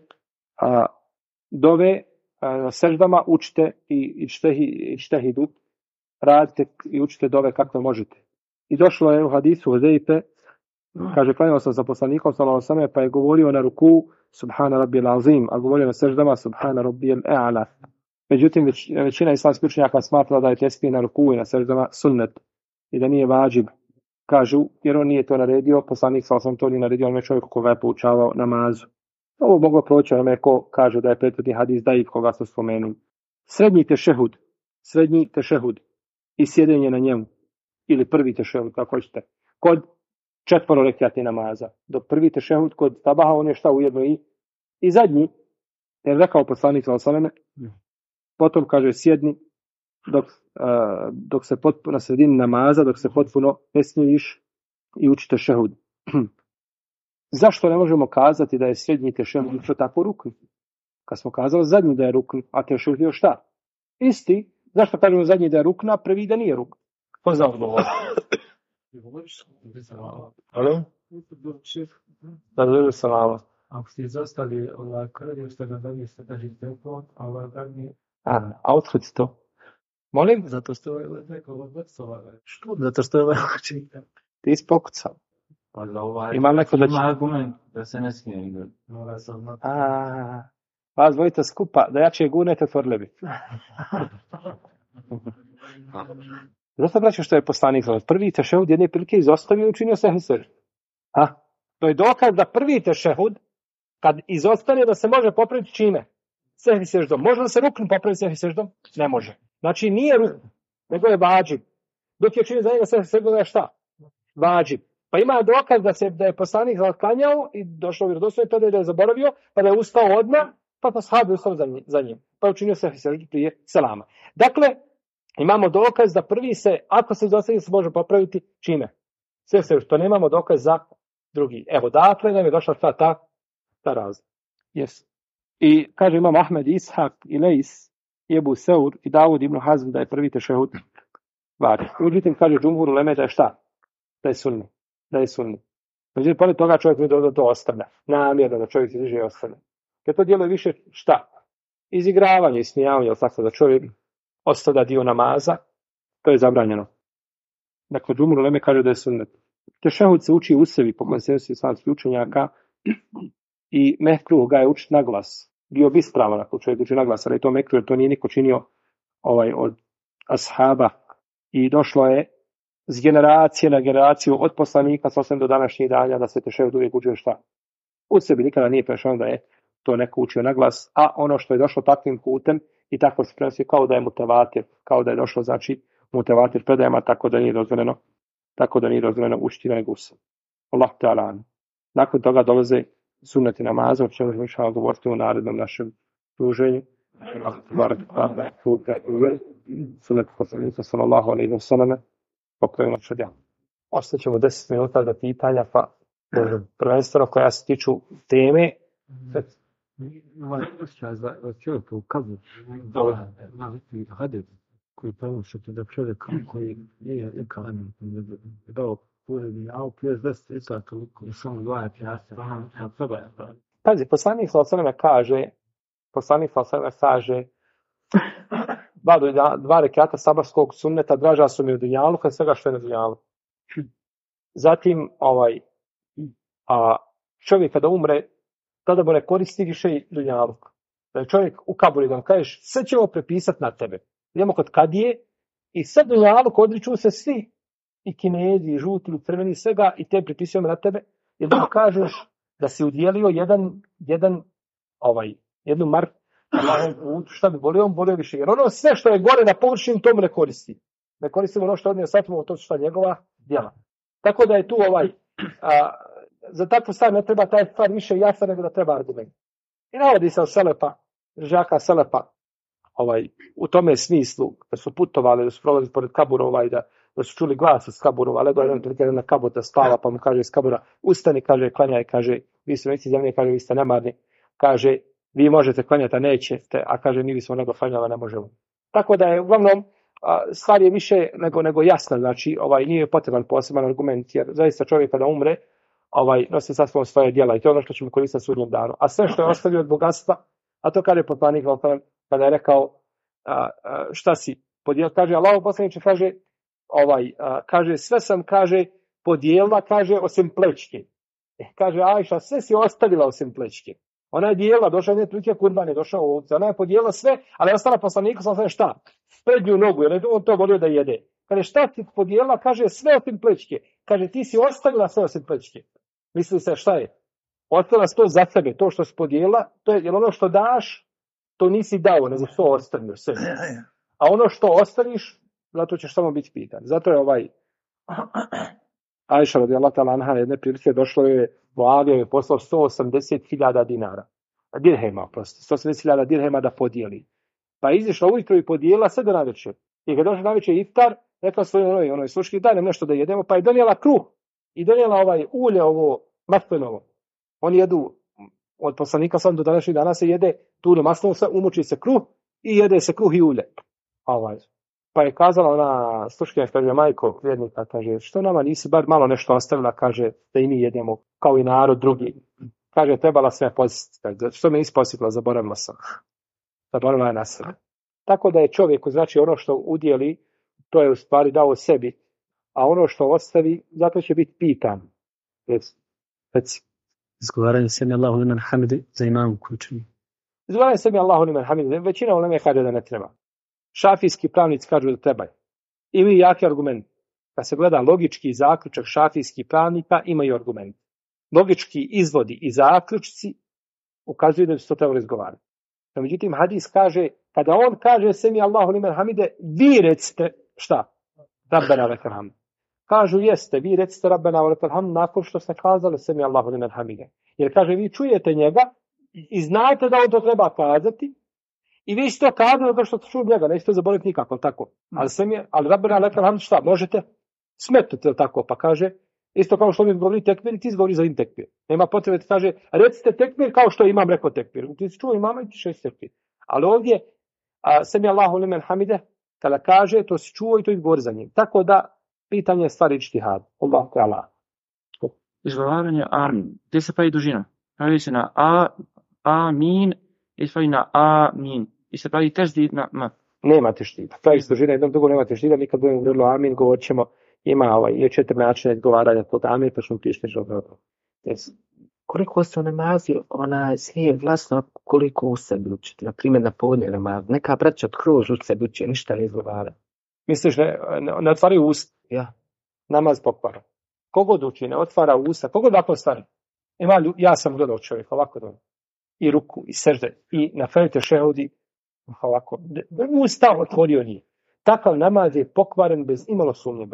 dove na seždama učite i ijtehidu, radite i učite dove kako možete. I došlo je u hadisu Huzeife, kaže, klanjao sam sa poslanikom sallallahu alejhi ve sellem, pa je govorio na ruku subhana rabbijal azim, a govorio na seždama subhana rabbijal a'la. Međutim, većina islamskih učenjaka smatra da je tesbih na ruku i na seždama sunnet i da nije vađib. Kažu, jer on nije to naredio, poslanik sallallahu alejhi ve sellem to nije naredio, on je čovjek koga je poučavao namazu. Ovo moglo proći onome ko kaže da je prethodni hadis daif koga se spomenu. Srednji tešehud i sjedenje na njemu, ili prvi tešehud, kako hoćete, kod 4 rekjati namaza. Dok prvi tešehud kod sabaha, on je šta ujedno i zadnji, jer rekao poslanik sallallahu alejhi ve sellem, potom kaže sjedni dok se potpuno na sredini namaza, dok se potpuno ne smiješ i uči tešehud. Zašto ne možemo kazati da je srednji tešehud isto tako rukn? Kad smo kazali zadnji da je rukn, a tešehud je šta? Isti. Zašto kažemo zadnji da je rukn, a prvi da nije rukn? Ko zna odgovor? Alo? Da dođe salama. Ako ste izostali kraljev, ste ga dalje ste daži telefon, a otkud to? Molim? Zato što je rekao što? Zato što je čita. Ti ispokucao. Pa za ovaj... Ima neko da će... Ima argument da se ne smije igrati. Vas dvojica skupa, da jače gurnete, otvorili bi. Zato braćo što je poslanik prvi tešehud jedne prilike izostavio i učinio sehvi seždu. To je dokaz da prvi tešehud, kad izostane da se može popraviti čime? Sehvi seždom. Može li se rukn popraviti sehvi seždom? Ne može. Znači nije rukn, nego je vađib. Dok je učinio za njega sehvi seždom, je šta? Vađib. Pa ima dokaz da je poslanik zaklanjao i došao vjerodostojno tada da je zaboravio, pa da je ustao odmah, pa sahabi ustao za njim. Pa je učinio sehvi seždu prije selama. Dakle, imamo dokaz da prvi se, ako se izostavi, se može popraviti čime? Sve se, što nemamo dokaz za drugi. Evo, dakle, nam je došla ta razlika. Yes. I kaže imam Ahmed, Ishak, i Leis, i Ebu Seur, i Davud ibn Hazm da je prvi tešehud vari. Međutim, kaže džumhur uleme da je šta? Da je sunni. Međutim, pored toga čovjek mi da to ostavlja. Namjerno da čovjek se diže i ostavlja. Jer to djeluje više šta? Izigravanje i smijavanje, ili tako da čovjek ostavlja dio namaza, to je zabranjeno. Dakle, džumhur uleme kaže da je sunnet. Tešehud se uči u sebi, po konsensusu islamskih učenjaka, i mekruh ga je učiti na glas. Bio bi ispravan ako čovjek uči na glas, ali to mekruh, jer to nije niko činio od ashaba. I došlo je s generacije na generaciju od poslanika sasvim do današnjih dana da se tešehud uvijek uči šta? U sebi nikada nije prešao da je to neko učio na glas, a ono što je došlo takvim putem i tako se prenosi kao da je mutavatir, kao da je došlo znači mutavatir predajama, tako da nije dozvoljeno učiti nego u sebi. Allah ta'ala. Nakon toga dolaze sunneti namaza, o čemu ćemo govoriti u narednom našem druženju. Sunnet poslanika sallallahu alejhi ve selleme. Pokojno šedja. Ostaćemo 10 minuta za pitanja, pa prvenstveno koja se tiču teme. Čovjek u kablu, koji pomošete da čovjek koji nije nekalan, dao pojedi, a u pjes 10 isa toliko, samo 2 pjase, Pazi, poslanik sallallahu kaže dva rekata sabarskog sunneta draža su mi u dunjalu kad svega što je na dunjalu. Zatim čovjek kada umre, tada mu ne koristi više i dunjalu. Da je čovjek u kaburi da mu kažeš sve ćemo prepisati na tebe. Idemo kod kadije i sad dunjalu odriču se svi i Kinezi, i žuti, i crveni, svega i te pripisujemo na tebe. Jer da mu kažeš da si udjelio jednu marku, šta bi volio, on volio više. Jer ono sve što je gore na površini, to mu ne koristi. Ne koristimo ono što odnije satimo, to šta njegova djela. Tako da je tu za takvu stvar ne treba taj stvar više jasna nego da treba argument. I navodi se od Selepa, žaka Selepa, u tome smislu, da su putovali, da su prolazili pored kabura, da su čuli glas iz kaburova, ali jedan na kabur da spava, pa mu kaže iz kabura, ustani, kaže, klanjaj, kaže, vi ste neći zemlje, kaže, vi ste nemarni, kaže, vi možete klanjati, a nećete, a kaže, mi bismo nego klanjali, ne možemo. Tako da je, uglavnom, stvar je više nego jasna, znači, nije potreban poseban argument, jer zaista čovjek kada umre, nosi sa svojom svoje djela i to je ono što ćemo koristiti sudnjem danu. A sve što je ostavio od bogatstva, a to kaže poslanik kada je rekao šta si podijelio, kaže Allahov poslaniče, kaže sve sam, kaže, podijelila, kaže, osim plećke. Kaže Ajša, sve si ostavila osim plećke. Ona je dijelila, došla je prilike kurban, je došao ovdje, ona je podijelila sve, ali je ostala poslaniku, sam šta? Prednju nogu, jer on to volio da jede. Kaže, šta ti podijelila? Kaže, sve osim plećke. Kaže, ti si ostavila sve osim plećke. Misli se, šta je? Ostavila to za sebe, to što si podijelila, to je, jer ono što daš, to nisi dao, nego što ostavio sve. A ono što ostaviš, zato ćeš samo biti pitan. Zato je Ajša radijallahu ta'ala anha jedne prilike došlo je Muavija je poslao 180.000 dinara. Dirhema, prosto. 180.000 dirhema da podijeli. Pa je izišla ujutro i podijela sve do navečer. I kad došla navečer iftar, rekla svojoj onoj sluški, daj nam nešto da jedemo, pa je donijela kruh. I donijela ulje ovo, maslinovo. Oni jedu, od poslanika sam do današnjih dana se jede tu maslinovo, umuči se kruh i jede se kruh i ulje. Pa je kazala ona sluškinja, kaže, majko vjernika, kaže, što nama nisi bar malo nešto ostavila, kaže, da i mi jedemo, kao i narod drugi. Kaže, trebala sve posjetiti. Što me nisi posjetila, zaboravila sam. Zaboravila je na sebe. Tako da je čovjeku, znači ono što udjeli, to je u stvari dao sebi, a ono što ostavi, zato će biti pitan. Izgovaranje sami Allahu limen hamide za imam koji čini. Izgovaranje sami Allahu limen hamide, većina uleme kaže da ne treba. Šafijski pravnici kažu da treba. Imaju jaki argument. Kad se gleda logički zaključak šafijskih pravnika, imaju argument. Logički izvodi i zaključci ukazuju da bi se to trebalo izgovarati. No, međutim, hadis kaže, kada on kaže sami Allahu limen hamide, vi recite šta? Rabbena lekal hamd. Kažu jeste, vi recite Rabbena lekal hamd nakon što ste kazali sami Allahu limen hamide. Jer kaže, vi čujete njega i znate da on to treba kazati i vi ste to kazali zato što čuju njega, nećete to zaboraviti nikako, tako. Ali Rabbena lekal hamd šta? Možete smetnuti, tako, pa kaže, isto kao što mi govori tekbir, ti izgovori za tekbir. Nema potrebe da kaže, recite tekbir kao što imam rekao tekbir. Ti si čuo imama i ti šest tekbir. Ali ovdje, sami Allahu limen hamide, kada kaže, to si čuo i to izgovori za njim. Tako da, pitanje je stvari ijtihad. Allahu ta'ala. Izgovaranje amin. Gdje se pravi dužina? Pravi se na amin i se pravi na amin. I se pravi teždid na m. Nema teždida. Pravi se dužina, jednom drugom nema teždida. Mi kad budemo govorili o amin, govorit ćemo, ima je 4 načina izgovaranja pod amin, pa ćemo pišti dobro. Koliko se namazi, smije glasno, koliko u sebi učiti. Naprimjer, na podne namaz. Neka braća kroz u sebi uči, ništa ne izgovara. Misliš, ne otvaraju usta? Ja. Namaz pokvara. Kogod uči, ne otvara usta, kogod ovako stvari. Ja sam gledao čovjek, ovako dobro. I ruku, i sežde, i na felite šehudi, ovako. Usta otvorio nije. Takav namaz je pokvaren bez imalo sumnje.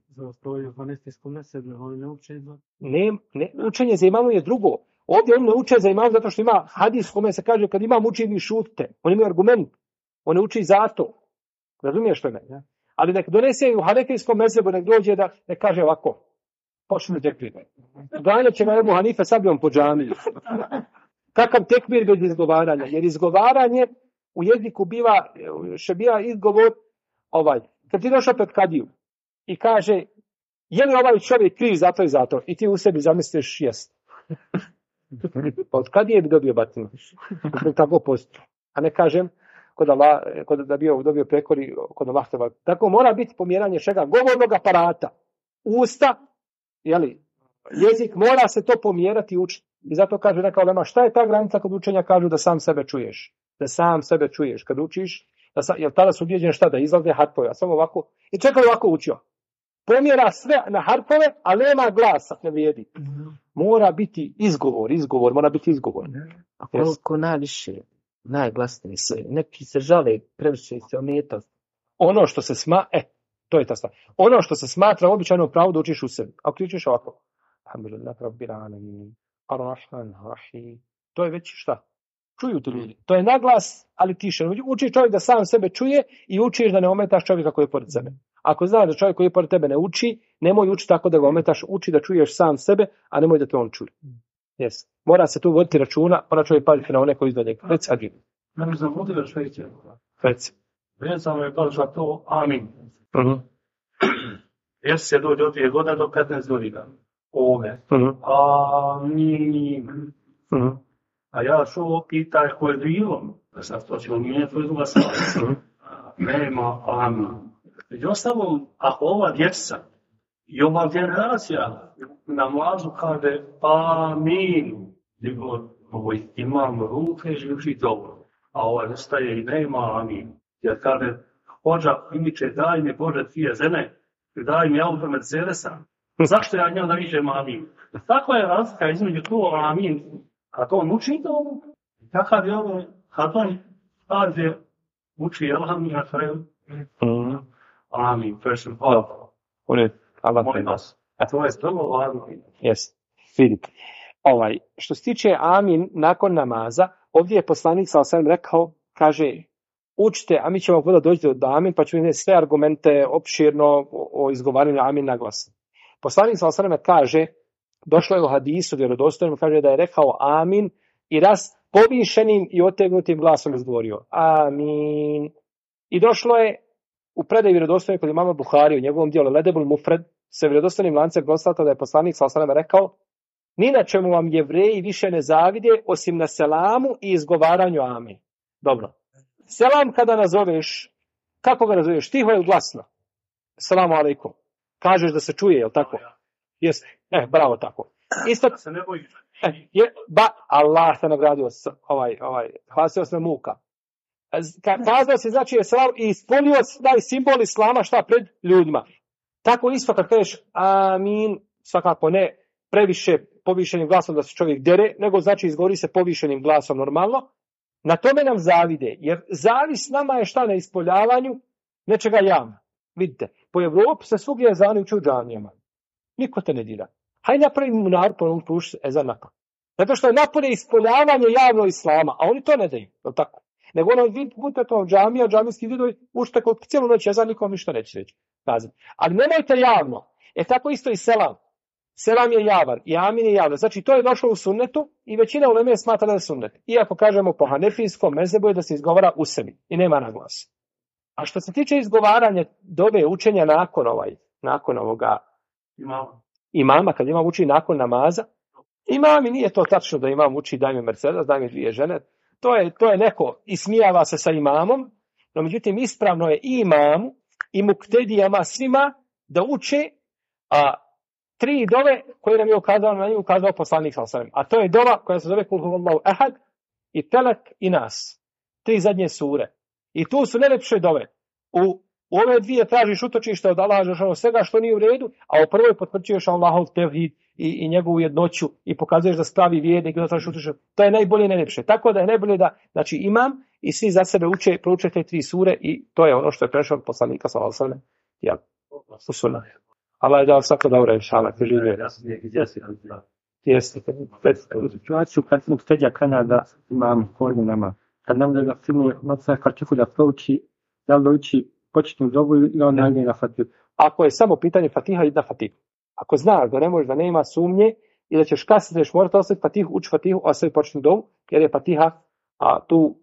Učenje za imamu je drugo. Ovdje on ne uče za imamu zato što ima hadis kome se kaže kad imam uči vi šutite. On ima argument. On ne uči zato. Razumiješ što je? Ja? Ali nek donese u hanefijskom mezhebu, nek dođe da ne kaže ovako. Počne tekbir. Ganja će na Ebu Hanife sabljom po džamiju. Kakav tekbir bez izgovaranja? Jer izgovaranje u jeziku biva izgovor kad ti došao pred kadiju i kaže, je li ovaj čovjek kriv zato i zato? I ti u sebi zamisliš jest. Od kadije bi dobio batinu. Tako postoji. A ne kažem, kod da bi dobio prekori kod Allah. Tako mora biti pomjeranje čega? Govornog aparata. Usta, jezik, mora se to pomjerati i učiti. I zato kaže neka ulema, šta je ta granica kod učenja? Kažu da sam sebe čuješ. Da sam sebe čuješ. Kad učiš, jer tada su ubijeđeni šta? Da izlaze harpove. A samo ovako. I čekaj ovako učio. Pomjera sve na harpove, a nema glasa. Ne vrijedi. Mora biti izgovor. Mora biti izgovor. A koliko najviše, najglasnije se. Neki se žale, previše se ometa. Ono što se to je ta stvar. Ono što se smatra običajno pravo da učiš u sebi. Ako učiš ovako. Alhamdulillah, rabbil alamin. Ar-Rahman, Rahim. To je već šta? Čuju ti ljudi. To je naglas, ali tiše. Uči čovjek da sam sebe čuje i učiš da ne ometaš čovjeka koji je pored sebe. Ako znaš da čovjek koji je pored tebe ne uči, nemoj uči tako da ga ometaš. Uči da čuješ sam sebe, a nemoj da te on čuje. Yes. Mora se tu voditi računa, mora čovjek paziti na one koji izdalje. Reci, Adžim. Ne znam, vodila šveće. Reci. Vezano je baš za to, amin. Jer se dođe od 2 godine do 15 godina. Ove. Amin. A ja šo pitaj ko je bilo. Sad to ćemo mijenjati od druga stvar. Nema amin. Među ostalom, ako ova djeca i ova generacija na mlazu kaže amin, nego imam ruke i uči dobro. A ova nestaje i nema amin. Jer kaže, hođa imiče, daj mi Bože 2 žene, daj mi auto Mercedesa. Zašto ja njel da višem amin? Takva je razlika između tu amin. A to on uči to, kakav je ovo, kad on kaže, uči alhamdulillah na kraju. Amin, person hvala. Allah molim vas. A to je strmo amin. Yes, vidite. Što se tiče amin nakon namaza, ovdje je poslanik s.a.v. rekao, kaže, učite, a mi ćemo kada doći do amin, pa ću vidjeti sve argumente opširno o izgovaranju amin na glas. Poslanik s.a.v. kaže, došlo je u hadisu vjerodostojnom, kaže da je rekao amin i povišenim i otegnutim glasom izgovorio. Amin. I došlo je u predaj vjerodostojnom kod imama Buhari u njegovom dijelu Ledebul Mufred se vjerodostojnim lancem konstatuje da je poslanik s.a.v. rekao, ni na čemu vam Jevreji više ne zavide osim na selamu i izgovaranju amin. Dobro. Selam kada nazoveš, kako ga nazoveš? Tiho ili glasno? Selamu alaikum. Kažeš da se čuje, je li tako? Jeste. Bravo tako. Isto se ne bojiš. Allah te nagradio hlasio se muka. Kazao se znači selam i ispunio taj simbol islama šta pred ljudima. Tako isto kad kažeš amin, svakako ne previše povišenim glasom da se čovjek dere, nego znači izgovori se povišenim glasom normalno. Na tome nam zavide, jer zavis nama je šta na ispoljavanju nečega javno. Vidite, po Evropi se svugdje ezani uči u džamijama. Niko te ne dira. Hajde napravimo munar, puši ezan nakon. Zato što je napolje ispoljavanje javno islama, a oni to ne daju, je tako? Nego budete to džamija, džamijski vidovi, ušte kod cijelu noć ezan, nikom ništa neće reći. Ali nemojte javno. Tako isto i selam. Selam je javan i amin je javno. Znači to je došlo u sunnetu i većina uleme smatra da je sunnet. Iako kažemo po hanefijskom mezhebu je da se izgovara u sebi i nema na glas. A što se tiče izgovaranja dove učenja nakon ovoga imama, kad imam uči nakon namaza, imam i nije to tačno da imam uči daj mi Mercedes, daj mi 2 žene. To je neko ismijava se sa imamom, no međutim ispravno je i imamu i muktedijama svima da uče 3 dove koje nam je ukazao poslanik sallallahu alejhi ve sellem. A to je dova koja se zove Kul huvallahu ahad i Telek i Nas. 3 zadnje sure. I tu su najlepše dove. U ove 2 tražiš utočište od Allaha svega što nije u redu, a u prvoj potvrđuješ Allahov tevhid i njegovu jednoću i pokazuješ da spravi vjernik i da tražiš utočište. To je najbolje i najlepše. Tako da je najbolje da znači imam i svi za sebe prouče te 3 sure i to je ono što je prešao od poslanika sallallahu alejhi ve sellem. Allah je dao svako dobro šala, te žive. Jeste. Situaciju kad smo stedja Kanada imam formu nama. Kad nam da filmu noca kartifu da prouči, da li uči početnu dobu ili on najde na Fatihu. Ako je samo pitanje Fatiha, ide na Fatihu. Ako znaš da ne možeš, da nema sumnje i da ćeš kasnije, da ćeš morati ostaviti Fatihu, uči Fatihu, a sve početnu dobu, jer je Fatiha tu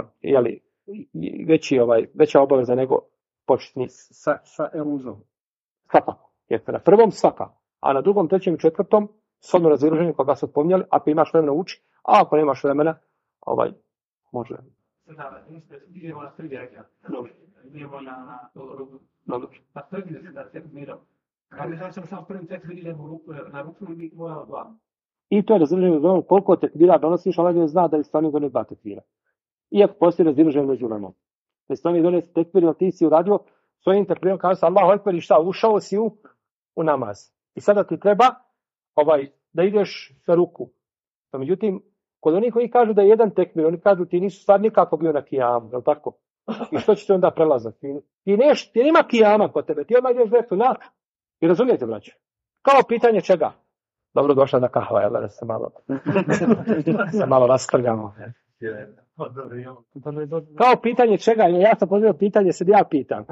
veća obaveza nego početni. Sa euzom. Svakako. Jer na prvom svaka, a na drugom, trećem i četvrtom shodno razilaženju koga su spominjali, ako imaš vremena uči, a ako nemaš vremena, može. Idemo na 3 reka. Idemo na ruku. Pa prvi da se mirao. Kada ja sam samo prvim tekst idemo na ruku i moja 2. I to je razilaženje koliko tekbira donosiš, Allah ne zna da li stvarno donese 2 tekbira. Iako postoji razilaženje među ulemom. Da stvarno donese tekbir, ti si uradio svojim tekbirom, kaže se Allahu ekber i šta, ušao si u namaz. I sada ti treba da ideš sa ruku. No, međutim, kod onih koji kažu da je jedan tekbir, oni kažu ti nisu stvar nikako bio na kijamu, je li tako? I što će ti onda prelazati? Ti nema kijama kod tebe, ti odmah ideš vetu na. I razumijete, braće? Kao pitanje čega? Dobro, došla na kahva, jel da se malo rastrljamo. Kao pitanje čega? Ja sam pozivio pitanje, sad ja pitam.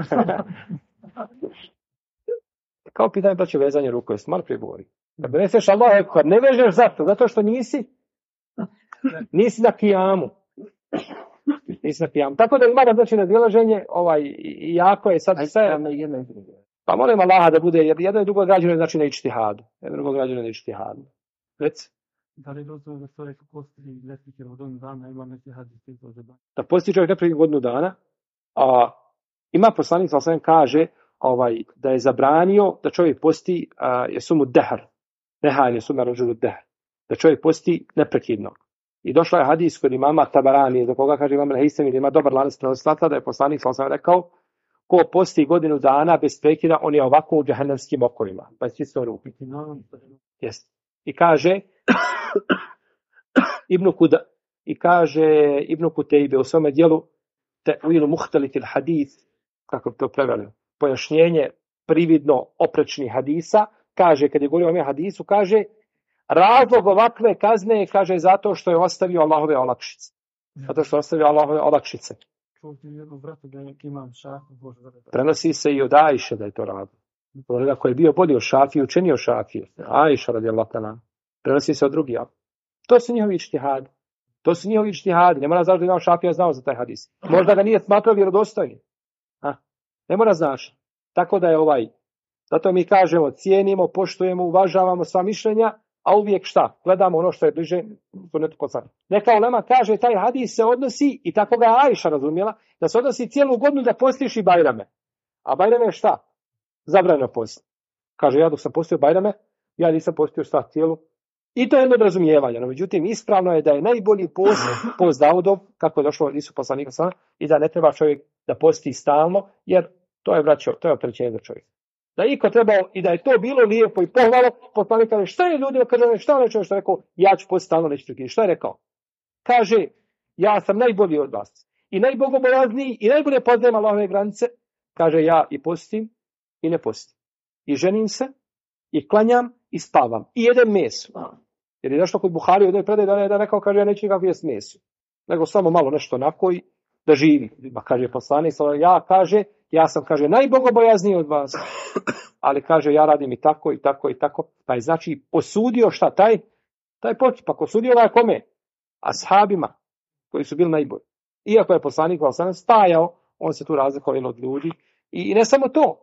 Kao pitanje da će vezanje ruku, jesi malo prije govori. Da doneseš Allah, ne vežeš zato što nisi na kijamu. Nisi na kijamu. Tako da ima znači nadilaženje, jako je sad sve. Pa molim Allaha da bude, jer jedno i drugo građano znači na ičtihadu. Reci. Da li dozvore da čovjek posti neprije godinu dana, ima neki hadis iz ozeba? Da posti čovjek neprije godinu dana, ima poslanik sallallahu alejhi ve sellem kaže da je zabranio da čovjek posti jesumu dehr, nehajne sume rođulu dehr, da čovjek posti neprekidno. I došla je hadis kod imama Tabarani, za koga kaže imam Al-Haythami, da ima dobar lanac prenoslaca, da je poslanik sallallahu alejhi ve sellem rekao, ko posti godinu dana bez prekida, on je ovako u džehennemskim okovima. Pa je čisto ruku. Jeste. I kaže Ibn Kutejbe u svome dijelu Te'wilu muhtalitil hadis, kako bi to preveli, pojašnjenje prividno oprečnih hadisa, kaže, kad je govorio o ovom hadisu, kaže, razlog ovakve kazne, kaže, zato što je ostavio Allahove olakšice. Prenosi se i od Ajše da je to radio. Ako je bio bolji od Šafiju, učenio Šafiju. Ajša radijallahu ta'ala. Prenosi se od drugih. To su njihovi ičtihadi. Ne mora znaš da imam Šafija znao za taj hadis. Možda ga nije smatrao vjerodostojnim. Ne mora znaš. Tako da je zato mi kažemo, cijenimo, poštujemo, uvažavamo sva mišljenja, a uvijek šta? Gledamo ono što je bliže sunnetu poslanika. Neka ulema kaže, taj hadis se odnosi, i tako ga Ajša razumjela, da se odnosi cijelu godinu da postiš i Bajrame. A Bajrame je šta? Zabranjeno post. Kaže, ja dok sam postio Bajrame, ja nisam postio šta cijelu. I to je jedno od razumijevanja. No, međutim, ispravno je da je najbolji post Davudov, kako je došlo nisu poslanika sana, i da ne treba čovjek da posti stalno, jer to je vraćao, to je opterećenje za čovjeka. Da iko trebao i da je to bilo lijepo i pohvalo, poslanik kaže, šta je ljudima, kaže, šta je čovjek što je rekao, ja ću postiti stalno, neću čekati. Šta je rekao? Kaže, ja sam najbolji od vas. I najbogobojazniji, i najbolje poznajem Allahove granice. Kaže, ja i postim i ne postim. I ženim se, i klanjam, i spavam. I jedem meso. Jer je nešto kod Buhari u jednoj predaji da je rekao, kaže, ja neću nikako jesti meso. Nego samo malo nešto onako i da živi. Ma kaže poslanik, ja sam, kaže, najbogobojazniji od vas. Ali kaže, ja radim i tako, i tako, i tako. Pa je znači osudio šta taj postupak. Osudio ga kome? Ashabima, koji su bili najbolji. Iako je poslanik stajao, on se tu razlikovao od ljudi. I ne samo to.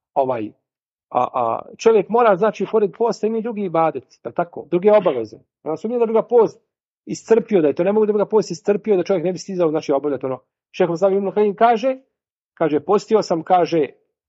Čovjek mora, znači, pored posta ima i drugi ibadet, tako, druge obaveze. Ona su da bi ga post iscrpio, da je to ne mogu da bi ga post iscrpio, da čovjek ne bi stizao, znači, obavljati ono. Šejh Islam ibn Kajim kaže, postio sam, kaže,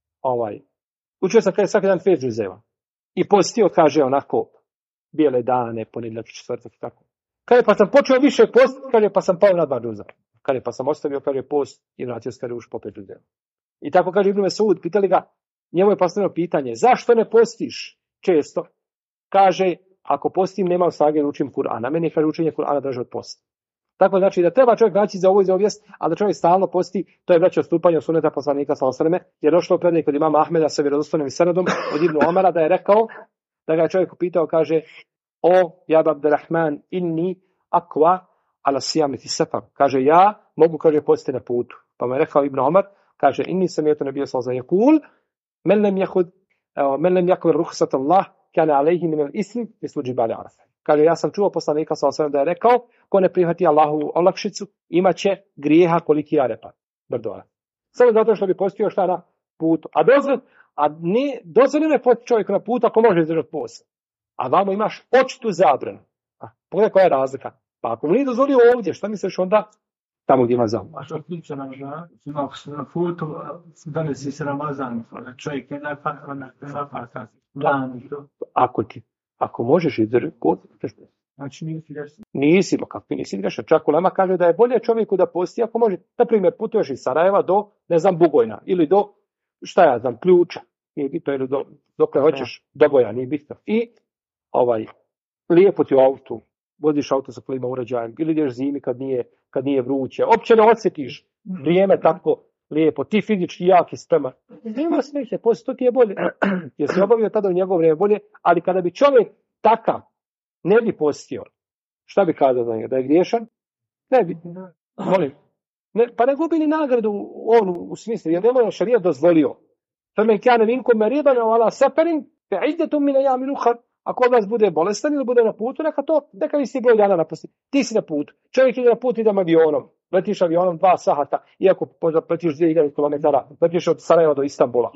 učio sam, kaže, svaki dan 5 džuzeva. I postio, kaže, onako, bijele dane, ponedjeljak, četvrtak, tako. Kaže, pa sam počeo više post, kaže, pa sam pao na 2 džuza. Kaže, pa sam ostavio, kaže, post i vratio se, kaže, už po 5 džuzeva. I tako, kaže, Ibn Mesud, pitali ga, njemu je postavljeno pitanje, zašto ne postiš često? Kaže, ako postim, nema snage da učim Kur'ana. Meni je, kaže, učenje Kur'ana draže od posta. Tako znači da treba čovjek naći za ovo i za ovijest, a da čovjek stalno posti, to je vraćao stupanje od sunneta poslanika sallallahu alejhi ve selleme, jer došlo u predaj kod imama Ahmeda sa vjerodostojnim senedom od Ibn Omara da je rekao, da ga je čovjek pitao, kaže, o Jab Abdurrahman, inni akwa ala siyamati safar. Kaže, ja mogu, kaže, postiti na putu. Pa mu je rekao Ibn Omar, kaže, inni sami'tu nabiyya sallallahu alejhi ve sellem yaqul men lem yakul rukhsat Allah kana alayhi min al-ism mislu jibal Arafah. Kaže, ja sam čuo poslanika sallallahu alejhi ve sellem da je rekao, ko ne prihvati Allahovu olakšicu, imaće grijeha koliki Arepa, brdo. Samo zato što bi postio šta na putu. A ne dozvoljeno je postiti čovjek na putu ako može izdržati post. A vamo imaš očitu zabranu. Pogledaj koja je razlika. Pa ako mu nije dozvolio ovdje, šta misliš onda tamo gdje ima zabranu? A što priča nam da ako se na putu donesi se Ramazan, čovjek je najfaka dan. Ako možeš izdržati post, znači nisi grešan. Nisi grešan. Čak ulema kaže da je bolje čovjeku da posti ako može. Na primjer, putuješ iz Sarajeva do, ne znam, Bugojna ili do, Ključa. Nije bitno, ili dokle hoćeš, do Boja, nije bitno. I lijepo ti u autu, voziš auto sa klima uređajem, ili ideš zimi kad nije vruće. Opće ne osjetiš vrijeme tako lijepo, ti fizički jaki spreman. Nema smeće, posto ti je bolje. Jer si obavio tada u njegovo vrijeme bolje, ali kada bi čovjek takav ne bi postio, šta bi kazao za njega? Da je griješan? Ne bi. Molim. Pa ne gubi ni nagradu u smislu, jer nema šarijat dozvolio. Femen kane vinkom meridan ala safarin, fe iddetum mine jamin uhar. Ako od vas bude bolestan ili bude na putu, neka vi si broj dana napusti. Ti si na putu. Čovjek ide na put, idem avionom. Letiš avionom 2 sata, iako letiš 2000 km, letiš od Sarajeva do Istanbula.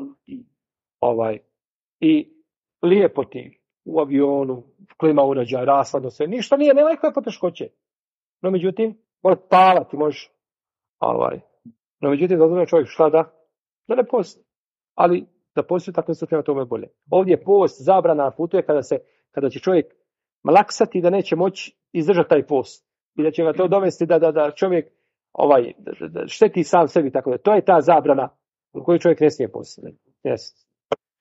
I lijepo ti u avionu, klima uređaj, rasladno sve, ništa nije, nema nikakve poteškoće. No međutim, možeš spavati, možeš, no međutim, dozvoljeno čovjek šta da ne posti. Ali da posti tako se treba tome bolje. Ovdje post, zabrana na putu je kada će čovjek malaksati da neće moći izdržati taj post. I da će ga to dovesti da čovjek da šteti sam sebi, tako da. To je ta zabrana u kojoj čovjek ne smije postiti. Yes.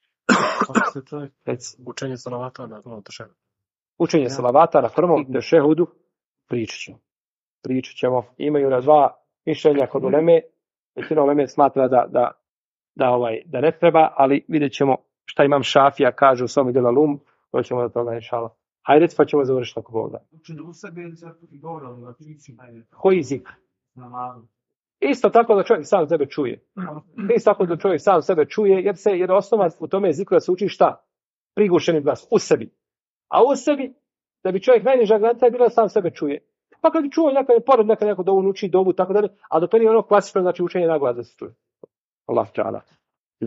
Učenje salavata na prvom tešehudu. Učenje salavata na prvom tešehudu pričat ćemo. Imaju na 2 mišljenja kod uleme. Većina uleme smatra da ne treba, ali vidjet ćemo šta imam Šafija kaže u svom Delalum, doćemo do toga inšala. Hajde, pa ćemo završiti ako Bog da. Znači u sebi je dobro na priču. Koji zik? Isto tako da čovjek sam sebe čuje. Isto tako da čovjek sam sebe čuje, jer osnova u tome jeziku da se uči šta? Prigušeni glas, u sebi. A u sebi, da bi čovjek najniža granica je bilo da sam sebe čuje. Pa kad bi čuo nekad neko dovu uči, dovu, tako dalje, a da to nije ono klasično, znači učenje na glas da se čuje. Allah ta'ala.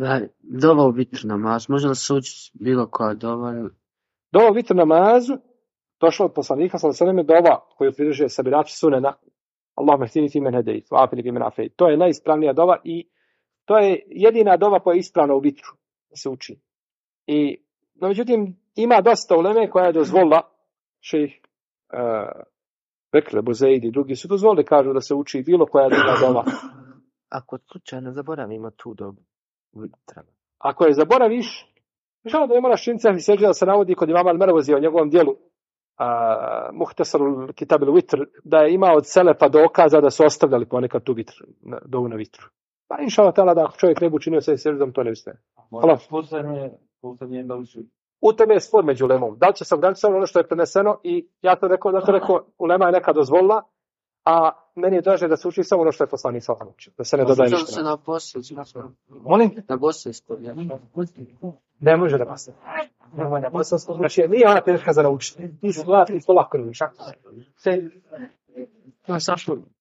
Dova u vitr namaz, može li se ući bilo koja dova? Dova u vitr namazu, došlo od poslanika sallallahu alejhi ve sellem dova koju pridružuje sabirači sunena. Allahumma hdini fi men hedejt, wa afini fi men afejt. To je najispravnija dova i to je jedina dova koja je ispravna u vitru da se uči. No, međutim, ima dosta uleme koja je dozvolila, šejh Bekr Buzeid i drugi su dozvolili, kažu da se uči bilo koja druga dova. Ako slučajno zaboravimo tu dobu vitra. Ako je zaboraviš, žao da ne moraš činiti i seđa da se navodi kod imama Al-Mervozi o njegovom dijelu Muhtasarul Kitab al-Vitr, da je imao od selefa dokaza da su ostavljali ponekad tu vitr, dovu na vitru. Pa inša Allah, da ako čovjek ne bi učinio sve seždom, to ne ustaje. Poslednje da uči. U tome je spor među ulemom. Da li će se ograničiti ono što je preneseno i ja to rekao, ulema je nekad dozvolila, a meni je draže da se uči samo ono što je poslanik sallallahu alejhi ve sellem, da se ne dodaje ništa. Se na poslu, Molim? na Bosni spomnja. Ne može da pasa. Znači, nije ona teška za naučiti. Ti si lako naučiš. Sašlo.